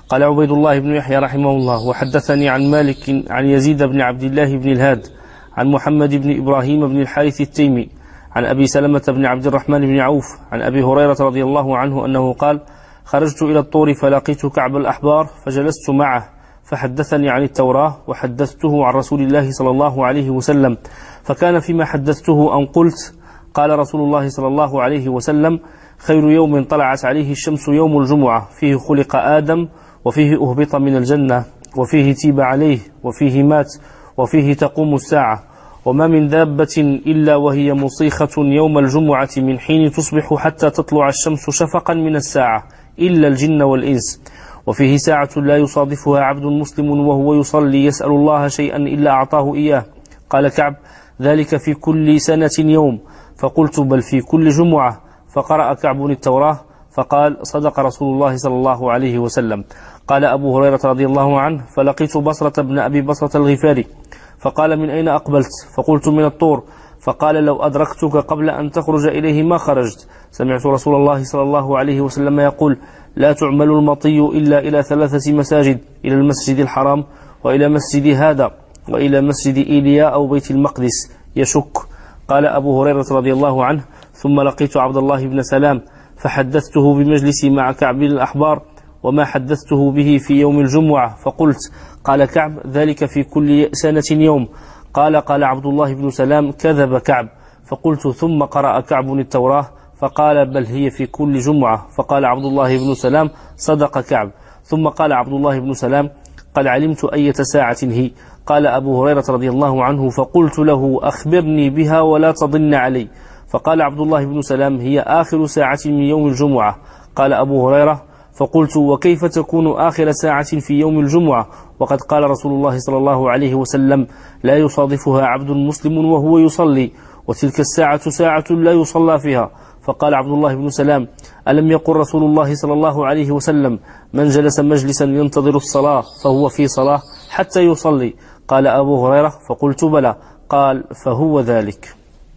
قال عبيد الله بن يحيى رحمه الله: وحدثني عن مالك عن يزيد بن عبد الله بن الهاد عن محمد بن إبراهيم بن الحارث التيمي عن أبي سلمة بن عبد الرحمن بن عوف عن أبي هريرة رضي الله عنه أنه قال: خرجت إلى الطور فلقيت كعب الأحبار فجلست معه فحدثني عن التوراة وحدثته عن رسول الله صلى الله عليه وسلم، فكان فيما حدثته أن قلت: قال رسول الله صلى الله عليه وسلم: خير يوم طلعت عليه الشمس يوم الجمعة، فيه خلق آدم، وفيه أهبط من الجنة، وفيه تيب عليه، وفيه مات، وفيه تقوم الساعة، وما من دابة إلا وهي مصيخة يوم الجمعة من حين تصبح حتى تطلع الشمس شفقا من الساعة إلا الجن والإنس، وفيه ساعة لا يصادفها عبد مسلم وهو يصلي يسأل الله شيئا إلا أعطاه إياه. قال كعب: ذلك في كل سنة يوم. فقلت: بل في كل جمعة. فقرأ كعب التوراة فقال: صدق رسول الله صلى الله عليه وسلم. قال أبو هريرة رضي الله عنه: فلقيت بصرة بن أبي بصرة الغفاري فقال: من أين أقبلت؟ فقلت: من الطور. فقال: لو أدركتك قبل أن تخرج إليه ما خرجت. سمعت رسول الله صلى الله عليه وسلم يقول: لا تعمل المطي إلا إلى 3 مساجد: إلى المسجد الحرام، وإلى مسجد هذا، وإلى مسجد إيليا أو بيت المقدس. يشك. قال أبو هريرة رضي الله عنه: ثم لقيت عبد الله بن سلام فحدثته بمجلسي مع كعب الأحبار وما حدثته به في يوم الجمعة، فقلت: قال كعب: ذلك في كل سنة يوم. قال عبد الله بن سلام: كذب كعب. فقلت: ثم قرأ كعب التوراة فقال: بل هي في كل جمعة. فقال عبد الله بن سلام: صدق كعب. ثم قال عبد الله بن سلام: قد علمت أية ساعة هي. قال أبو هريرة رضي الله عنه: فقلت له: أخبرني بها ولا تضن علي. فقال عبد الله بن سلام: هي آخر ساعة من يوم الجمعة. قال أبو هريرة: فقلت: وكيف تكون آخر ساعة في يوم الجمعة وقد قال رسول الله صلى الله عليه وسلم: لا يصادفها عبد مسلم وهو يصلي، وتلك الساعة ساعة لا يصلى فيها. فقال عبد الله بن سلام: ألم يقل رسول الله صلى الله عليه وسلم: من جلس مجلسا ينتظر الصلاة فهو في صلاة حتى يصلي؟ قال أبو هريرة: فقلت: بلى. قال: فهو ذلك.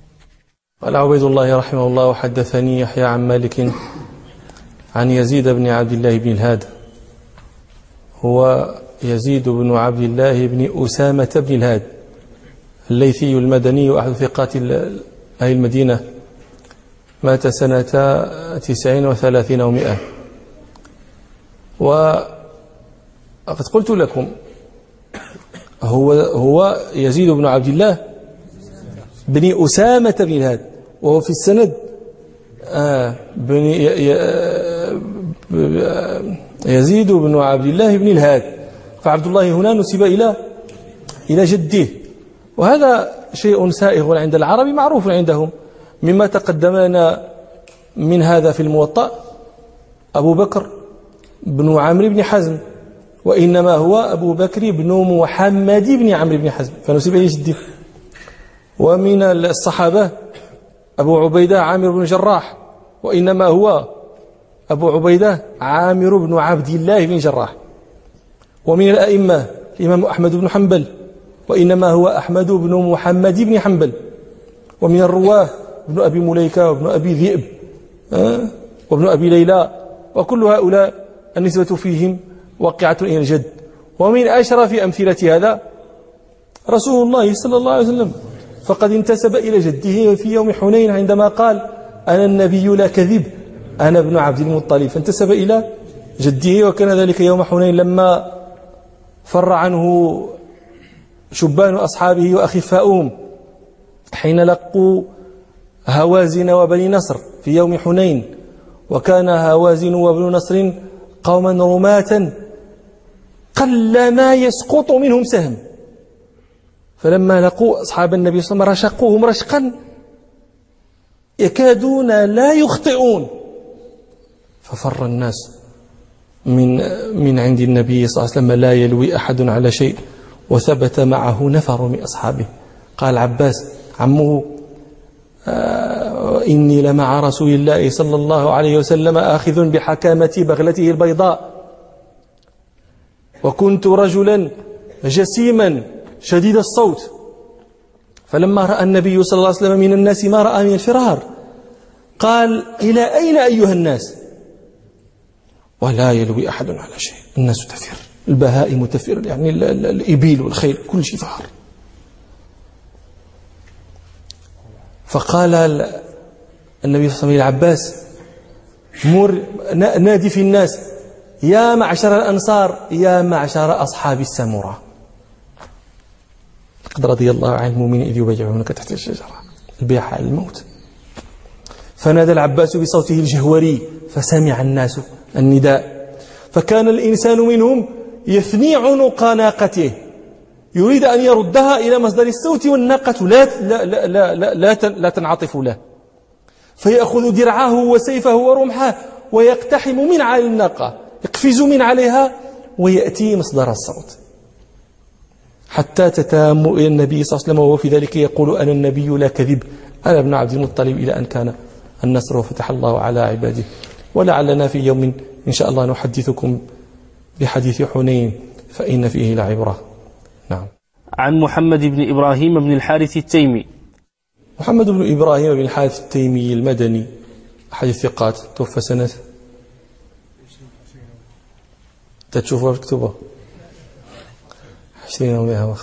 قال عبيد الله رحمه الله: وحدثني يحيى عن مالك عن يزيد بن عبد الله بن الهاد، هو يزيد بن عبد الله بن أسامة بن الهاد الليثي المدني، أحد ثقات أهل المدينة، مات سنة 39 و100. وقد قلت لكم هو يزيد بن عبد الله بن أسامة بن الهاد، وهو في السند يزيد بن عبد الله بن الهاد، فعبد الله هنا نسب إلى جده، وهذا شيء سائغ عند العرب معروف عندهم. مما تقدم لنا من هذا في الموطأ أبو بكر بن عمرو بن حزم، وإنما هو أبو بكر بن محمد بن عمرو بن حزم، فنسب إلى جده. ومن الصحابة أبو عبيدة عامر بن جراح، وإنما هو أبو عبيدة عامر بن عبد الله بن جراح. ومن الأئمة الإمام أحمد بن حنبل، وإنما هو أحمد بن محمد بن حنبل. ومن الرواه ابن أبي مليكة وابن أبي ذئب وابن أبي ليلى، وكل هؤلاء النسبة فيهم واقعة إلى الجد. ومن أشرف أمثلة هذا رسول الله صلى الله عليه وسلم، فقد انتسب إلى جده في يوم حنين عندما قال: أنا النبي لا كذب، أنا ابن عبد المطلب، فانتسب إلى جده. وكان ذلك يوم حنين لما فر عنه شبان أصحابه وأخفاؤهم حين لقوا هوازن وبني نصر في يوم حنين، وكان هوازن وبني نصر قوما رماة قلما يسقط منهم سهم، فلما لقوا أصحاب النبي صلى الله عليه وسلم رشقوهم رشقا يكادون لا يخطئون، ففر الناس من عند النبي صلى الله عليه وسلم لا يلوي أحد على شيء، وثبت معه نفر من أصحابه. قال عباس عمه: إني لمع رسول الله صلى الله عليه وسلم آخذ بحكامة بغلته البيضاء، وكنت رجلا جسيما شديد الصوت، فلما رأى النبي صلى الله عليه وسلم من الناس ما رأى من الفرار قال: إلى أين أيها الناس؟ ولا يلوي أحد على شيء. الناس تفر، البهائم تفر، يعني الإبل والخيل كل شيء فار. فقال النبي صلى الله عليه وسلم للعباس: مر نادي في الناس: يا معشر الأنصار، يا معشر أصحاب السمرة، لقد رضي الله عن المؤمنين إذ يبايعونك تحت الشجرة البيعة على الموت. فنادى العباس بصوته الجهوري فسمع الناس النداء، فكان الإنسان منهم يثني عنق ناقته يريد أن يردها إلى مصدر الصوت، والناقة لا تنعطف له، فيأخذ درعه وسيفه ورمحه ويقتحم من على الناقة، يقفز من عليها ويأتي مصدر الصوت، حتى تتام إلى النبي صلى الله عليه وسلم وهو في ذلك يقول: أنا النبي لا كذب، أنا ابن عبد المطلب، إلى أن كان النصر وفتح الله على عباده. ولعلنا في يوم إن شاء الله نحدثكم بحديث حنين فإن فيه لعبرة. نعم. عن محمد بن إبراهيم بن الحارث التيمي. محمد بن إبراهيم بن الحارث التيمي المدني أحد الثقات، توفى سنة تشوفها مكتوبة 20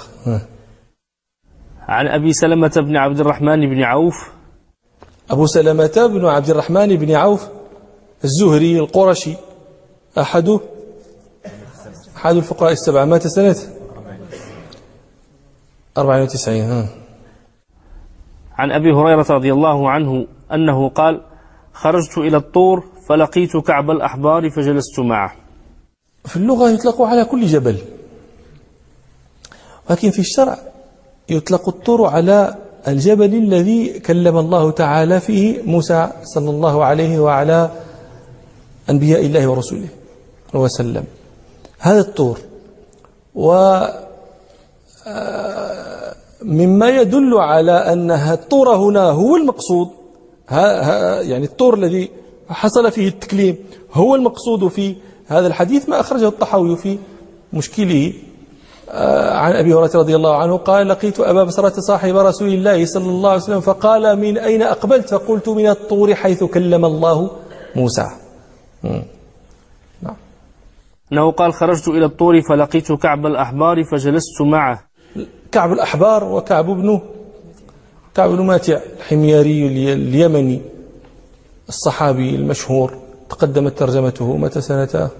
عن أبي سلمة بن عبد الرحمن بن عوف. أبو سلمة بن عبد الرحمن بن عوف الزهري القرشي، أحد الفقراء السبعة، مات سنة 94. عن أبي هريرة رضي الله عنه أنه قال: خرجت إلى الطور فلقيت كعب الأحبار فجلست معه. في اللغة يطلق على كل جبل، ولكن في الشرع يطلق الطور على الجبل الذي كلم الله تعالى فيه موسى صلى الله عليه وعلى أنبياء الله ورسوله وسلم. هذا الطور، ومما يدل على أن الطور هنا هو المقصود، يعني الطور الذي حصل فيه التكليم هو المقصود في هذا الحديث، ما أخرجه الطحاوي في مشكله عن أبي هريرة رضي الله عنه قال: لقيت أبا بصرة صاحب رسول الله صلى الله عليه وسلم فقال: من أين أقبلت؟ فقلت: من الطور حيث كلم الله موسى. نعم. أنه قال: خرجت إلى الطور فلقيت كعب الأحبار فجلست معه. كعب الأحبار وكعب بن ماتع الحمياري اليمني الصحابي المشهور، تقدمت ترجمته، متى سنة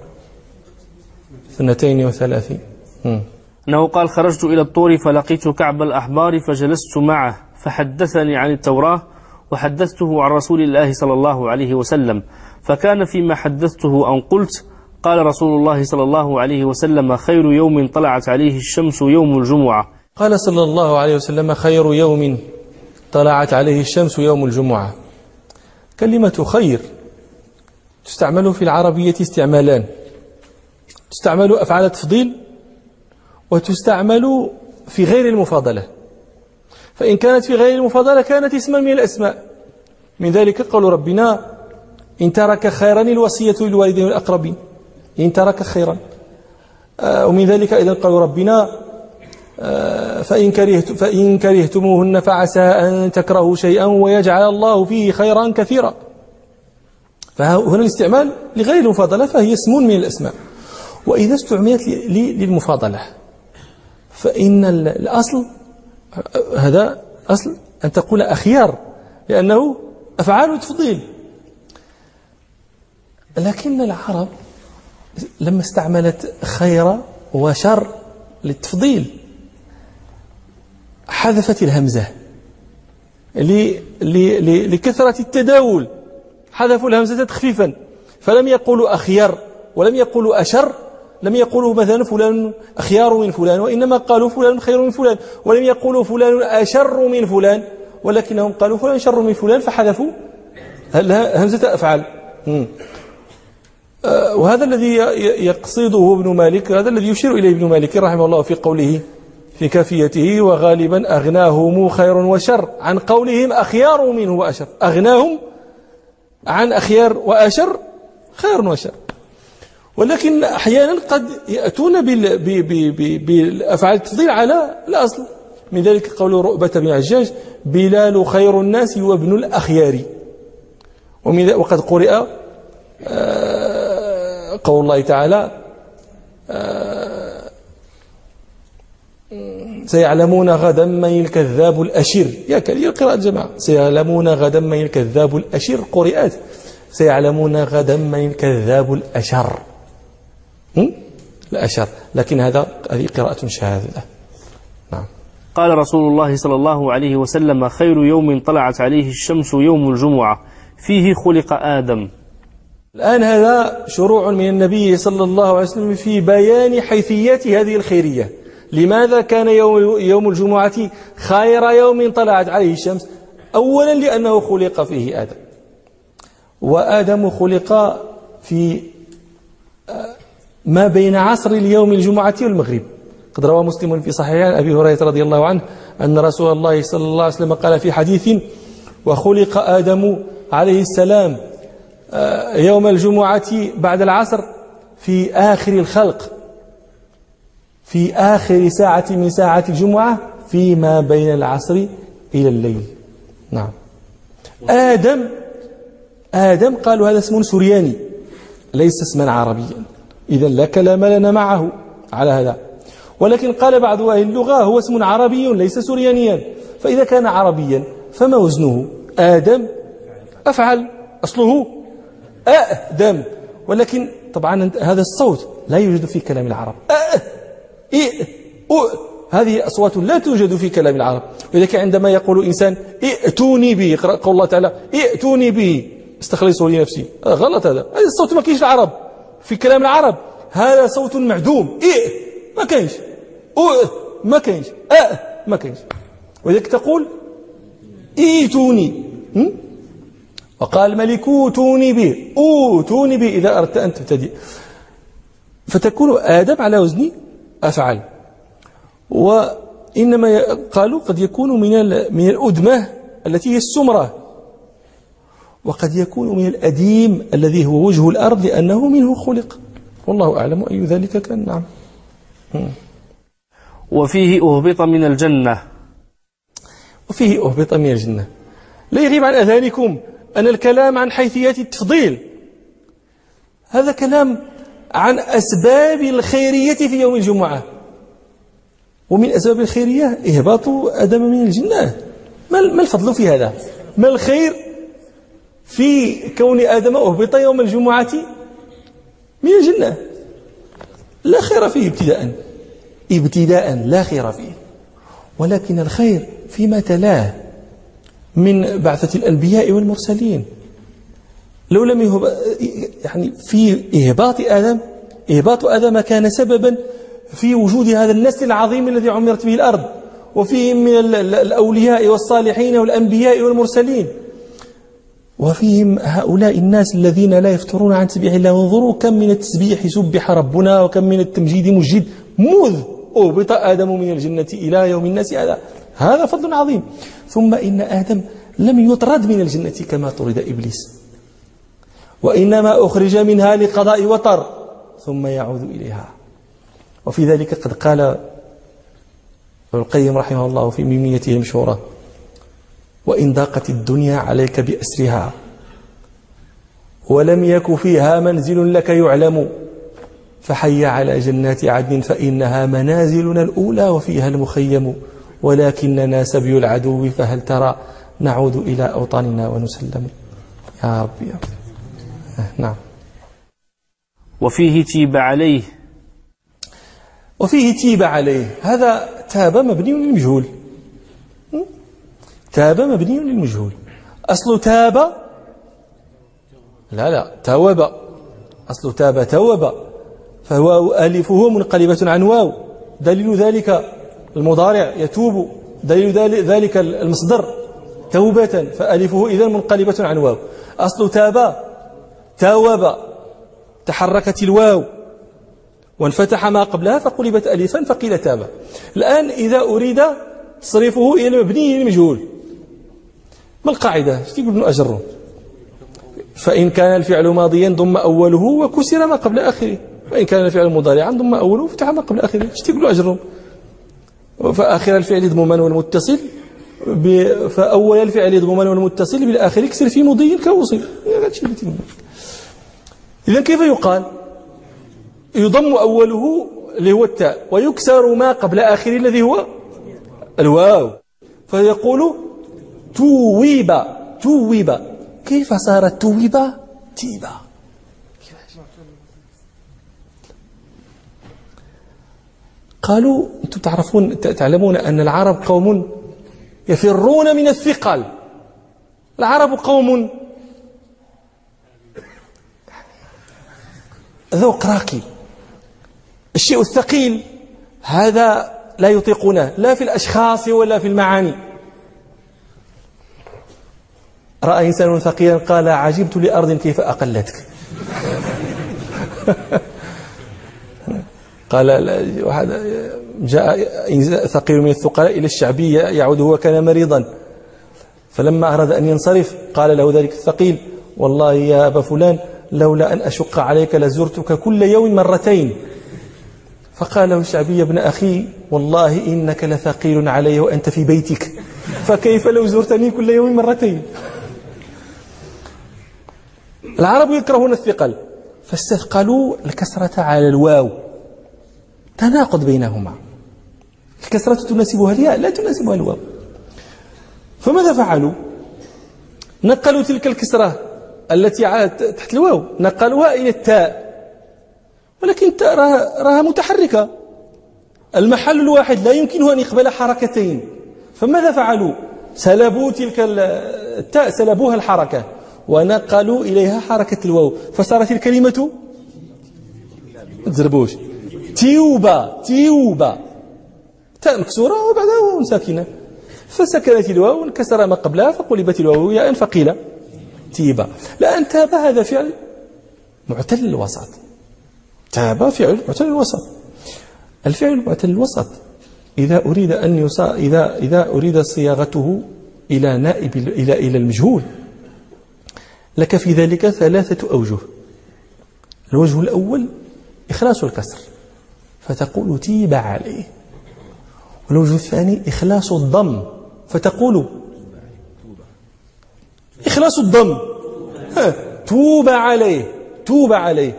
32. أنه قال: خرجت إلى الطور فلقيت كعب الأحبار فجلست معه فحدثني عن التوراة وحدثته عن رسول الله صلى الله عليه وسلم، فكان فيما حدثته أن قلت: قال رسول الله صلى الله عليه وسلم: خير يوم طلعت عليه الشمس يوم الجمعة. قال صلى الله عليه وسلم: خير يوم طلعت عليه الشمس يوم الجمعة. كلمة خير تستعمل في العربية استعمالان: تستعمل أفعال التفضيل، وتستعمل في غير المفاضلة. فإن كانت في غير المفاضلة كانت اسما من الأسماء، من ذلك قول ربنا: إن ترك خيرا الوصية للوالدين والأقربين، إن ترك خيرا. ومن ذلك أيضا قول ربنا: فإن كرهتموهن فعسى أن تكرهوا شيئا ويجعل الله فيه خيرا كثيرا. فهنا الاستعمال لغير المفاضلة فهي اسم من الأسماء. وإذا استعملت للمفاضلة فإن الأصل، هذا أصل أن تقول أخيار، لأنه أفعال تفضيل. لكن العرب لما استعملت خير وشر للتفضيل حذفت الهمزة لكثرة التداول، حذفوا الهمزة تخفيفا، فلم يقولوا أخير ولم يقولوا أشر، لم يقولوا مثلا فلان أخيار من فلان، وإنما قالوا فلان خير من فلان، ولم يقولوا فلان أشر من فلان، ولكنهم قالوا فلان شر من فلان، فحذفوا همزة أفعال. وهذا الذي يقصده ابن مالك، هذا الذي يشير إليه ابن مالك رحمه الله في قوله في كافيته: وغالبا أغناهم خير وشر عن قولهم أخيار منه وأشر. أغناهم عن أخيار وأشر خير وشر. ولكن أحيانا قد يأتون بالأفعال التفضيل على الأصل، من ذلك قول رؤبة بن عجاج: بلال خير الناس وابن الأخيار. وقد قرئ قول الله تعالى: سيعلمون غدا من الكذاب الأشر. يا كثير قراءة جماعة. سيعلمون غدا من الكذاب الأشر قرئت سيعلمون غدا من الكذاب الأشر الأشر، لكن هذه قراءة شاذة. نعم. قال رسول الله صلى الله عليه وسلم: خير يوم طلعت عليه الشمس يوم الجمعة فيه خلق آدم. الآن هذا شروع من النبي صلى الله عليه وسلم في بيان حيثيات هذه الخيرية. لماذا كان يوم الجمعة خير يوم طلعت عليه الشمس؟ أولا لأنه خلق فيه آدم، وآدم خلق في ما بين عصر اليوم الجمعة والمغرب. قد روى مسلم في صحيح عن أبي هريرة رضي الله عنه أن رسول الله صلى الله عليه وسلم قال في حديث: وخلق آدم عليه السلام يوم الجمعة بعد العصر في آخر الخلق، في آخر ساعة من ساعات الجمعة فيما بين العصر إلى الليل. نعم. آدم قالوا هذا اسم سرياني ليس اسما عربيا، إذن لا كلام لنا معه على هذا. ولكن قال بعض أهل اللغة هو اسم عربي ليس سريانيا، فإذا كان عربيا فما وزنه؟ آدم أفعل، أصله آدم، ولكن طبعا هذا الصوت لا يوجد في كلام العرب. هذه أصوات لا توجد في كلام العرب. ولذلك عندما يقول إنسان ائتوني به، قول الله تعالى ائتوني به استخلصه لنفسي، غلط. هذا الصوت ما كاينش في العرب، في كلام العرب هذا صوت معدوم. ما كاينش، ما كاينش، ما كاينش. ولذلك تقول ائتوني، وقال الملك اوتوني به، اوتوني به إذا أردت أن تبتدئ. فتكون آدم على وزن أفعل. وإنما قالوا قد يكون من الأدمة التي هي السمرة، وقد يكون من الأديم الذي هو وجه الأرض لأنه منه خلق، والله أعلم أي ذلك كان. نعم. وفيه أهبط من الجنة. وفيه أهبط من الجنة. لا يغيب عن أذهانكم أن الكلام عن حيثيات التفضيل هذا كلام عن أسباب الخيرية في يوم الجمعة، ومن أسباب الخيرية إهباط آدم من الجنة. ما الفضل في هذا؟ ما الخير في كون آدم أهبط يوم الجمعة من الجنة؟ لا خير فيه ابتداء لا خير فيه، ولكن الخير فيما تلاه من بعثة الأنبياء والمرسلين. لو لم يعني في إهباط آدم كان سببا في وجود هذا النسل العظيم الذي عمرت به الأرض، وفيهم من الأولياء والصالحين والأنبياء والمرسلين، وفيهم هؤلاء الناس الذين لا يفترون عن تسبيح الله. وانظروا كم من التسبيح سبح ربنا، وكم من التمجيد مجد مذ أهبط آدم من الجنة إلى يوم الناس. هذا فضل عظيم. ثم إن آدم لم يطرد من الجنة كما طرد إبليس، وإنما أخرج منها لقضاء وطر ثم يعود إليها. وفي ذلك قد قال ابن القيم رحمه الله في ميميته المشهورة: وإن ضاقت الدنيا عليك بأسرها ولم يك فيها منزل لك يعلم، فحي على جنات عدن فإنها منازلنا الأولى وفيها المخيم، ولكننا سبي العدو فهل ترى نعود إلى أوطاننا ونسلم. يا رب يا رب. نعم. وفيه تيب عليه. وفيه تيب عليه، هذا تاب مبني للمجهول. تاب مبني للمجهول. أصل تاب لا توب، أصل تاب توب، فهو ألفه منقلبة عن واو، دليل ذلك المضارع يتوب، دليل ذلك المصدر توبة، فألفه إذن منقلبة عن واو. أصل تاب توب، تحركت الواو وانفتح ما قبلها فقلبت ألفا فقيل تاب. الآن إذا أريد تصريفه إلى المبني للمجهول، ما القاعدة؟ ايش تقول ابن أجر؟ فإن كان الفعل ماضيا ضم أوله وكسر ما قبل آخره، وإن كان الفعل مضارعا ضم أوله وفتح ما قبل آخره. ايش تقول أجر؟ فآخر الفعل ضمما والمتصل فأول الفعل ضمما والمتصل بالآخر اكسر في مضي كوصل. إذن كيف يقال؟ يضم أوله اللي هو التاء ويكسر ما قبل آخره الذي هو الواو، فيقول تويب. تويب كيف صارت تويب تيبا؟ قالوا أنتم تعلمون أن العرب قوم يفرون من الثقل. العرب قوم ذوق راقي، الشيء الثقيل هذا لا يطيقونه لا في الأشخاص ولا في المعاني. رأى إنسان ثقيلا قال عجبت لأرض كيف أقلتك. قال جاء ثقيل من الثقلاء إلى الشعبية يعود هو كان مريضا، فلما أراد أن ينصرف قال له ذلك الثقيل والله يا أبا فلان لولا أن أشق عليك لزرتك كل يوم مرتين. فقال له الشعبي ابن أخي والله إنك لثقيل علي وأنت في بيتك، فكيف لو زرتني كل يوم مرتين؟ العرب يكرهون الثقل فاستثقلوا الكسرة على الواو، تناقض بينهما، الكسرة تناسبها الياء لا تناسبها الواو. فماذا فعلوا؟ نقلوا تلك الكسرة التي تحت الواو نقلوها إلى التاء، ولكن التاء راها متحركة، المحل الواحد لا يمكنه أن يقبل حركتين، فماذا فعلوا؟ سلبوا تلك التاء سلبوها الحركة ونقلوا إليها حركة الواو، فصارت الكلمة ما تزربوش تيوبا. تيوبا تاء مكسورة وبعدها واو ساكنة، فسكنت الواو وانكسر ما قبلها فقلبت الواو ياء فقيل تيبا. لأن تاب هذا فعل معتل الوسط، تاب فعل معتل الوسط. الفعل معتل الوسط إذا أريد أن إذا أريد صياغته إلى نائب إلى المجهول لك في ذلك ثلاثة أوجه. الوجه الأول إخلاص الكسر فتقول تيب عليه، والوجه الثاني إخلاص الضم فتقول إخلاص الضم توب عليه. توب عليه.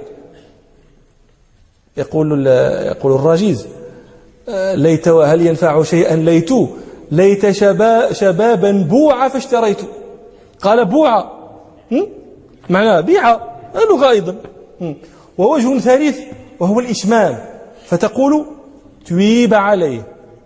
يقول الراجيز ليت وهل ينفع شيئا ليت شبابا بوع فاشتريت. قال بوع معناه بيع لغة أيضا. ووجه ثالث وهو الإشمام فتقول تويب عليه،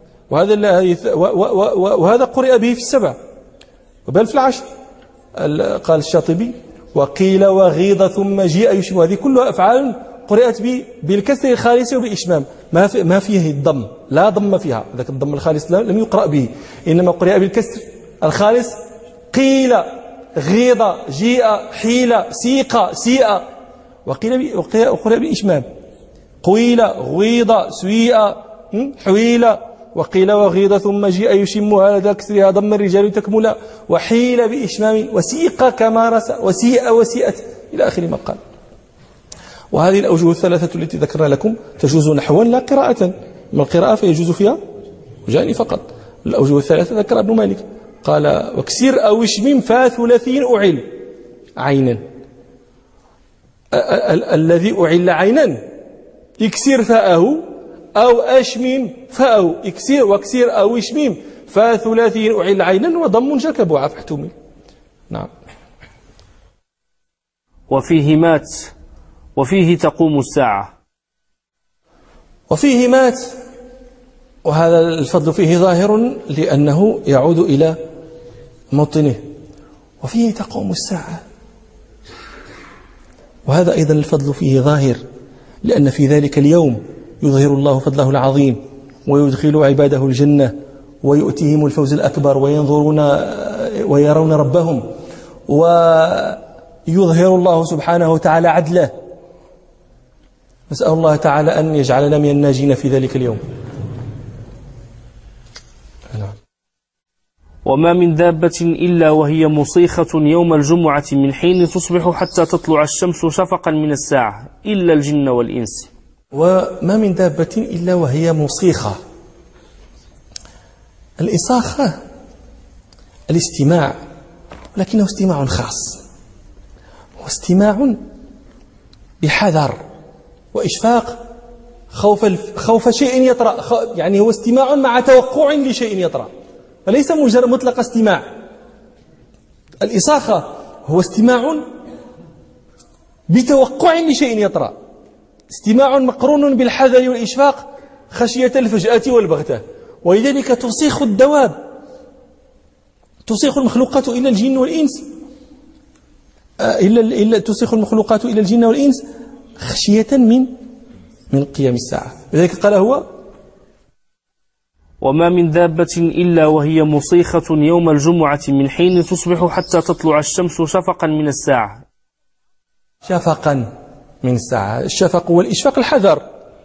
وهذا قرئ به في السبع وبل في العشر. قال الشاطبي وقيل وغيض ثم جيء يشم، هذه كلها أفعال قرئت بالكسر الخالص وبإشمام ما فيه الضم، لا ضم فيها، ذاك الضم الخالص لم يقرأ به، إنما قرئ بالكسر الخالص. قيل غيض جيء حيل سيق سيء، وقرئ بالإشمام قيل غيض سويء حويل، وقيل وغيض ثم جيء يشم هذا كسرها ضم الرجال تكملا، وحيل بإشمام وسيق كما رسى وسيء وسيئت إلى آخر ما قال. وهذه الأوجه الثلاثة التي ذكرنا لكم تجوز نحوا لا قراءة، من القراءة فيجوز فيها وجاني فقط. الأوجه الثلاثة ذكر ابن مالك قال وكسر أو اشمم فثلاثين أعل عينا. الذي أعل عينا يكسر فاءه أو أشمم فاءه، يكسر وكسر أو اشمم فثلاثين أعل عينا وضم شكبوا فاحتمل. نعم. وفيه مات وفيه تقوم الساعة. وفيه مات، وهذا الفضل فيه ظاهر لأنه يعود إلى موطنه. وفيه تقوم الساعة، وهذا أيضا الفضل فيه ظاهر لأن في ذلك اليوم يظهر الله فضله العظيم ويدخل عباده الجنة ويؤتيهم الفوز الأكبر ويرون ربهم، ويظهر الله سبحانه وتعالى عدله. نسأل الله تعالى أن يجعلنا من الناجين في ذلك اليوم. وما من دابة إلا وهي مصيخة يوم الجمعة من حين تصبح حتى تطلع الشمس شفقا من الساعة إلا الجن والإنس. وما من دابة إلا وهي مصيخة. الإصاخة الاستماع، ولكنه استماع خاص، هو استماع بحذر وإشفاق خوف شيء يطرأ، يعني هو استماع مع توقع لشيء يطرأ، وليس مجرد مطلق استماع. الإصاخة هو استماع بتوقع لشيء يطرأ، استماع مقرون بالحذر والإشفاق خشية الفجأة والبغتة. ولذلك تصيخ الدواب، تصيخ المخلوقات إلى الجن والإنس، تصيخ المخلوقات إلى الجن والإنس خشية من قيام الساعة. لذلك قال هو: وما من دابة إلا وهي مصيخة يوم الجمعة من حين تصبح حتى تطلع الشمس شفقا من الساعة. شفقا من الساعة، الشفق والإشفاق الحذر.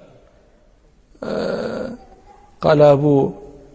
قال أبو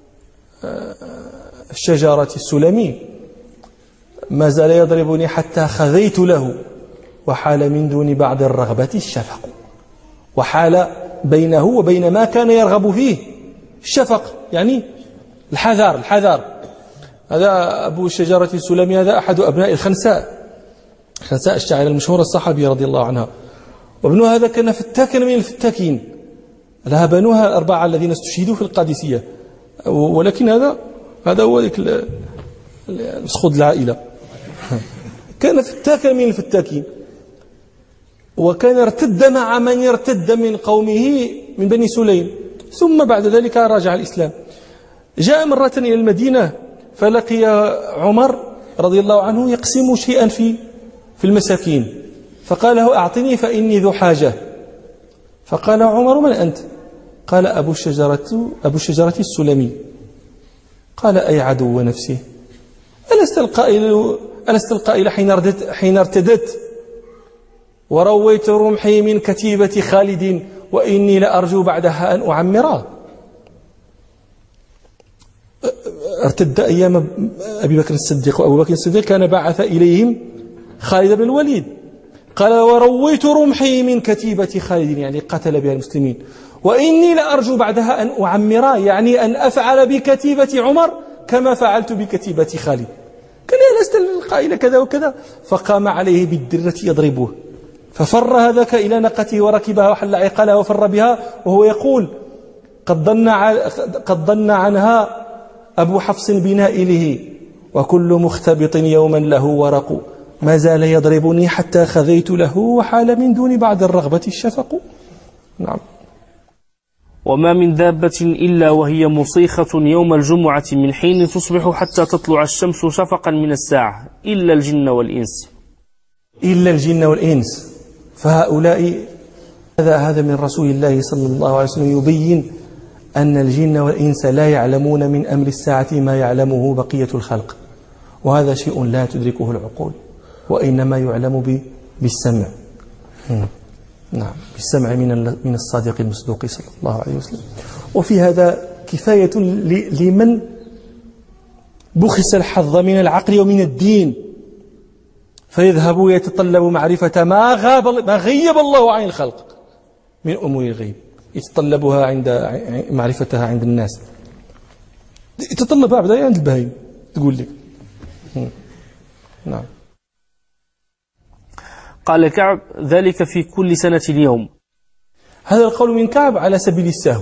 الشجرة السلمي: ما زال يضربني حتى خذيت له، وحال من دون بعض الرغبة الشفق. وحال بينه وبين ما كان يرغب فيه الشفق، يعني الحذر. هذا أبو الشجرة السلمي، هذا أحد أبناء الخنساء الشاعرة المشهورة الصحابية رضي الله عنها، وابنها هذا كان فتاكا من الفتاكين، لها بنوها الأربعة الذين استشهدوا في القادسية، ولكن هذا هو ذلك مسخوذ العائلة. كان فتاكا من الفتاكين، وكان ارتد مع من يرتد من قومه من بني سليم، ثم بعد ذلك راجع الإسلام. جاء مرة إلى المدينة فلقي عمر رضي الله عنه يقسم شيئا في المساكين، فقال له: أعطني فإني ذو حاجة. فقال عمر: من أنت؟ قال: أبو الشجرة السلمي. قال: أي عدو نفسه، ألست القائل حين ارتدت ورويت رمحي من كتيبة خالد وإني لأرجو بعدها أن أعمرا؟ ارتد أيام أبي بكر الصديق، وأبو بكر الصديق كان بعث إليهم خالد بن الوليد. قال: ورويت رمحي من كتيبة خالد، يعني قتل بها المسلمين، وإني لأرجو بعدها أن أعمرا، يعني أن أفعل بكتيبة عمر كما فعلت بكتيبة خالد. قال: لست القائل كذا وكذا. فقام عليه بالدرة يضربه، ففر هذاك إلى ناقته وركبها وحل عقالها وفر بها وهو يقول: قد ضن عنها أبو حفص بنائله، وكل مختبط يوما له ورق، ما زال يضربني حتى خذيت له، وحال من دون بعد الرغبة الشفق. نعم. وما من دابة إلا وهي مصيخة يوم الجمعة من حين تصبح حتى تطلع الشمس شفقا من الساعة إلا الجن والإنس. إلا الجن والإنس، فهؤلاء هذا من رسول الله صلى الله عليه وسلم يبين أن الجن والإنس لا يعلمون من أمر الساعة ما يعلمه بقية الخلق، وهذا شيء لا تدركه العقول، وإنما يعلم بالسمع. نعم، بالسمع من الصادق المصدوق صلى الله عليه وسلم. وفي هذا كفاية لمن بخس الحظ من العقل ومن الدين، فيذهب يتطلب معرفة ما غيب الله عن الخلق من أمور الغيب، يتطلبها معرفتها عند الناس، يتطلبها بعدها عند البهائم تقول لك. نعم. قال كعب: ذلك في كل سنة اليوم. هذا القول من كعب على سبيل السهو،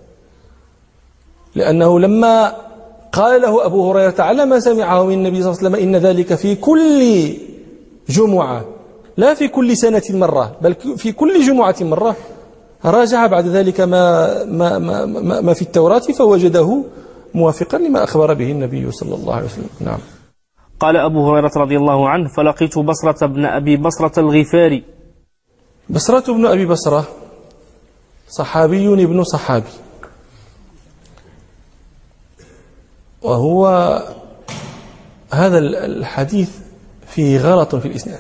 لأنه لما قال له أبو هريرة على ما سمعه من النبي صلى الله عليه وسلم إن ذلك في كل جمعة لا في كل سنة مرة بل في كل جمعة مرة، راجع بعد ذلك ما في التوراة فوجده موافقا لما أخبر به النبي صلى الله عليه وسلم. نعم. قال أبو هريرة رضي الله عنه: فلقيت بصرة بن أبي بصرة الغفاري. بصرة بن أبي بصرة صحابي ابن صحابي، وهو هذا الحديث فيه غلط في الإسناد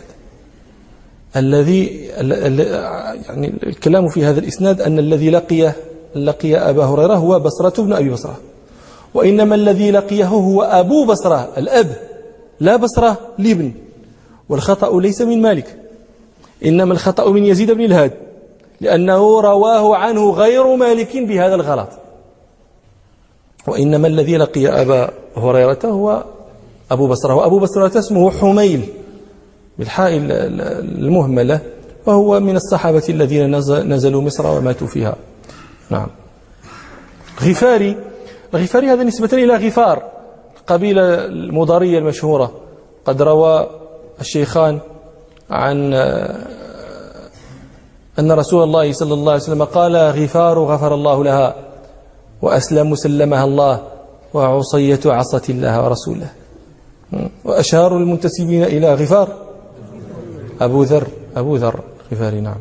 يعني الكلام في هذا الإسناد أن الذي لقي أبا هريرة هو بصرة بن أبي بصرة، وإنما الذي لقيه هو أبو بصرة الأب، لا بصرة الابن. والخطأ ليس من مالك، إنما الخطأ من يزيد بن الهاد، لأنه رواه عنه غير مالك بهذا الغلط. وإنما الذي لقي أبا هريرة هو أبو بصرة، وأبو بصرة اسمه حميل بالحاء المهملة، وهو من الصحابة الذين نزلوا مصر وماتوا فيها. نعم. الغفاري هذا نسبة إلى غفار، القبيلة المضارية المشهورة. قد روى الشيخان عن أن رسول الله صلى الله عليه وسلم قال: غفار غفر الله لها، وأسلم سلمها الله، وعصية عصت الله ورسوله. وأشهر المنتسبين إلى غفار أبو ذر غفاري. نعم.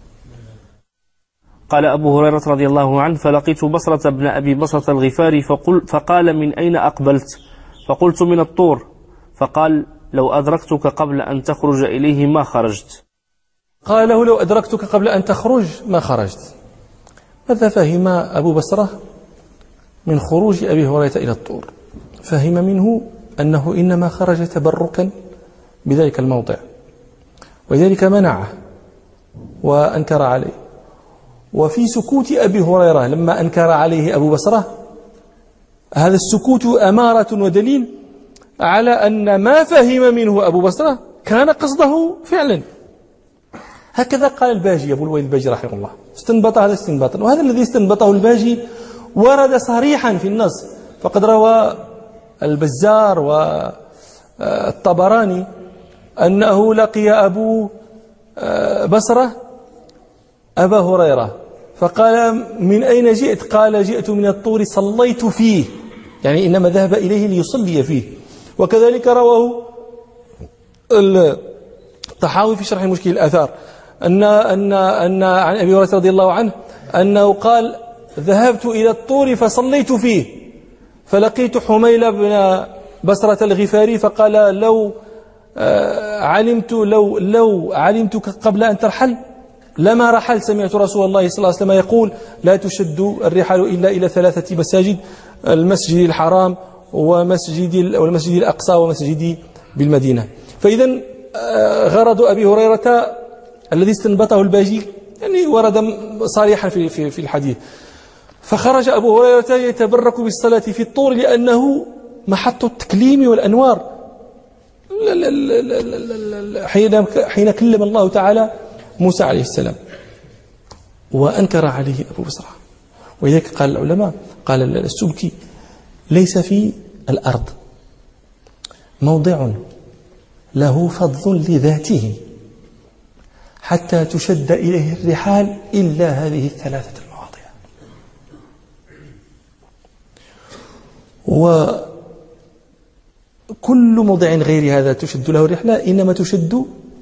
قال أبو هريرة رضي الله عنه: فلقيت بصرة بن أبي بصرة الغفاري فقال: من أين أقبلت؟ فقلت: من الطور. فقال: لو أدركتك قبل أن تخرج إليه ما خرجت. قال له: لو أدركتك قبل أن تخرج ما خرجت. ماذا فهم أبو بصرة من خروج أبي هريرة إلى الطور؟ فهم منه أنه إنما خرج تبركا بذلك الموضع، ولذلك منعه وأنكر عليه. وفي سكوت أبي هريرة لما أنكر عليه أبو بصرة، هذا السكوت أمارة ودليل على أن ما فهم منه أبو بصرة كان قصده فعلا. هكذا قال الباجي، أبو الوليد الباجي رحمه الله، استنبط هذا استنباطا، وهذا الذي استنبطه الباجي ورد صريحا في النص. فقد روى البزار والطبراني أنه لقي أبو بصرة أبا هريرة فقال: من أين جئت؟ قال: جئت من الطور صليت فيه، يعني إنما ذهب إليه ليصلي فيه. وكذلك رواه الطحاوي في شرح مشكل الآثار أن عن أبي هريرة رضي الله عنه أنه قال: ذهبت إلى الطور فصليت فيه فلقيت حميل بن بصرة الغفاري فقال: لو علمتك قبل أن ترحل لما رحل. سمعت رسول الله صلى الله عليه وسلم يقول: لا تشد الرحال إلا إلى 3 مساجد: المسجد الحرام والمسجد الأقصى ومسجدي بالمدينة. فإذا غرض أبي هريرة الذي استنبطه الباجي يعني ورد صريحا في الحديث. فخرج أبو هريرة يتبرك بالصلاة في الطور لأنه محط التكليم والأنوار حين كلم الله تعالى موسى عليه السلام، وأنكر عليه أبو بصرة. ولذلك قال العلماء، قال السبكي: ليس في الأرض موضع له فضل لذاته حتى تشد إليه الرحال إلا هذه 3 المواضع. وكل موضع غير هذا تشد له الرحلة إنما تشد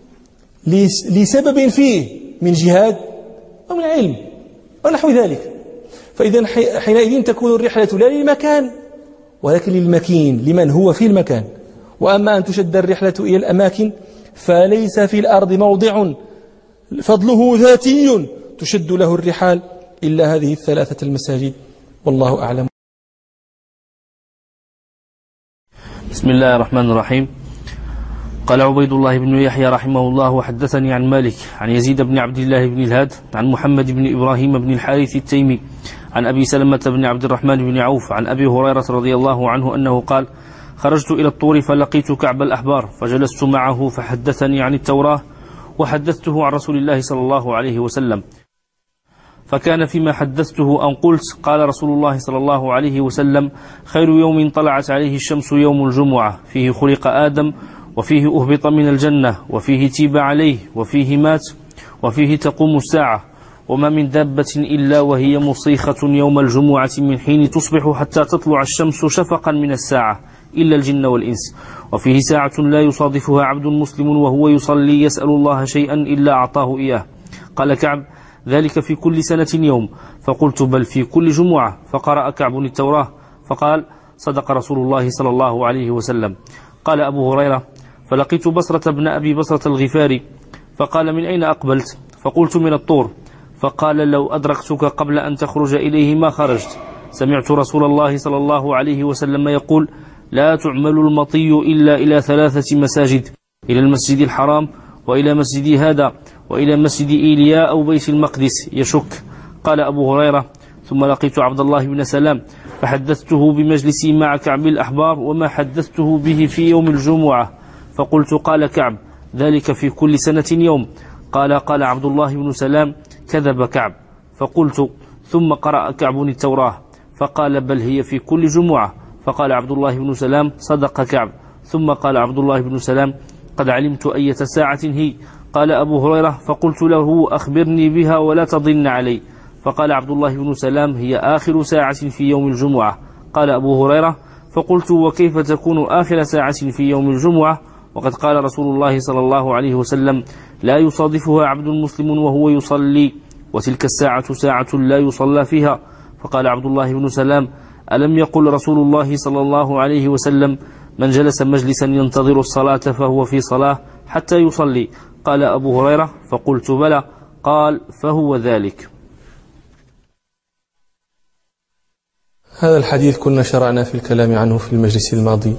لسبب فيه من جهاد أو من علم أو نحو ذلك. فإذا حينئذ تكون الرحلة لا للمكان ولكن للمكين، لمن هو في المكان. وأما أن تشد الرحلة إلى الأماكن فليس في الأرض موضع فضله ذاتي تشد له الرحال إلا هذه 3 المساجد، والله أعلم. بسم الله الرحمن الرحيم. قال عبيد الله بن يحيى رحمه الله: وحدثني عن مالك عن يزيد بن عبد الله بن الهاد عن محمد بن إبراهيم بن الحارث التيمي عن أبي سلمة بن عبد الرحمن بن عوف عن أبي هريرة رضي الله عنه أنه قال: خرجت إلى الطور فلقيت كعب الأحبار فجلست معه فحدثني عن التوراة وحدثته عن رسول الله صلى الله عليه وسلم، فكان فيما حدثته أن قلت: قال رسول الله صلى الله عليه وسلم: خير يوم طلعت عليه الشمس يوم الجمعة، فيه خلق آدم، وفيه أهبط من الجنة، وفيه تيب عليه، وفيه مات، وفيه تقوم الساعة، وما من دابة إلا وهي مصيخة يوم الجمعة من حين تصبح حتى تطلع الشمس شفقا من الساعة إلا الجن والإنس، وفيه ساعة لا يصادفها عبد مسلم وهو يصلي يسأل الله شيئا إلا أعطاه إياه. قال كعب: ذلك في كل سنة يوم. فقلت: بل في كل جمعة. فقرأ كعب التوراة فقال: صدق رسول الله صلى الله عليه وسلم. قال أبو هريرة: فلقيت بصرة بن أبي بصرة الغفاري فقال: من أين أقبلت؟ فقلت: من الطور. فقال: لو أدركتك قبل أن تخرج إليه ما خرجت. سمعت رسول الله صلى الله عليه وسلم يقول: لا تعمل المطي إلا إلى 3 مساجد: إلى المسجد الحرام، وإلى مسجد هذا، وإلى مسجد إيلياء أو بيت المقدس. يشك. قال أبو هريرة: ثم لقيت عبد الله بن سلام فحدثته بمجلسي مع كعب الأحبار وما حدثته به في يوم الجمعة. فقلت: قال كعب: ذلك في كل سنة يوم. قال عبد الله بن سلام: كذب كعب. فقلت: ثم قرأ كعب التوراة؟ فقال: بل هي في كل جمعة. فقال عبد الله بن سلام: صدق كعب. ثم قال عبد الله بن سلام: قد علمت أية ساعة هي. قال أبو هريرة: فقلت له: أخبرني بها ولا تضن علي. فقال عبد الله بن سلام: هي آخر ساعة في يوم الجمعة. قال أبو هريرة: فقلت: وكيف تكون آخر ساعة في يوم الجمعة وقد قال رسول الله صلى الله عليه وسلم: لا يصادفها عبد مسلم وهو يصلي، وتلك الساعة ساعة لا يصلى فيها. فقال عبد الله بن سلام: ألم يقل رسول الله صلى الله عليه وسلم: من جلس مجلسا ينتظر الصلاة فهو في صلاة حتى يصلي؟ قال أبو هريرة: فقلت: بلى. قال: فهو ذلك. هذا الحديث كنا شرعنا في الكلام عنه في المجلس الماضي،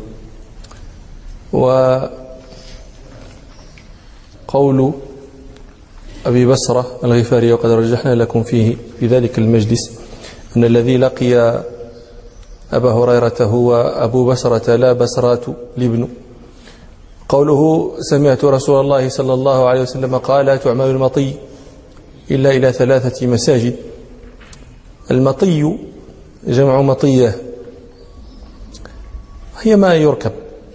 وقول أبي بصرة الغفاري وقد رجحنا لكم فيه في ذلك المجلس أن الذي لقي أبا هريرة هو أبو بصرة لا بصرات لابن. قوله: سمعت رسول الله صلى الله عليه وسلم قال: لا تعمل المطي إلا إلى 3 مساجد. المطي جمع مطية، هي ما يركب،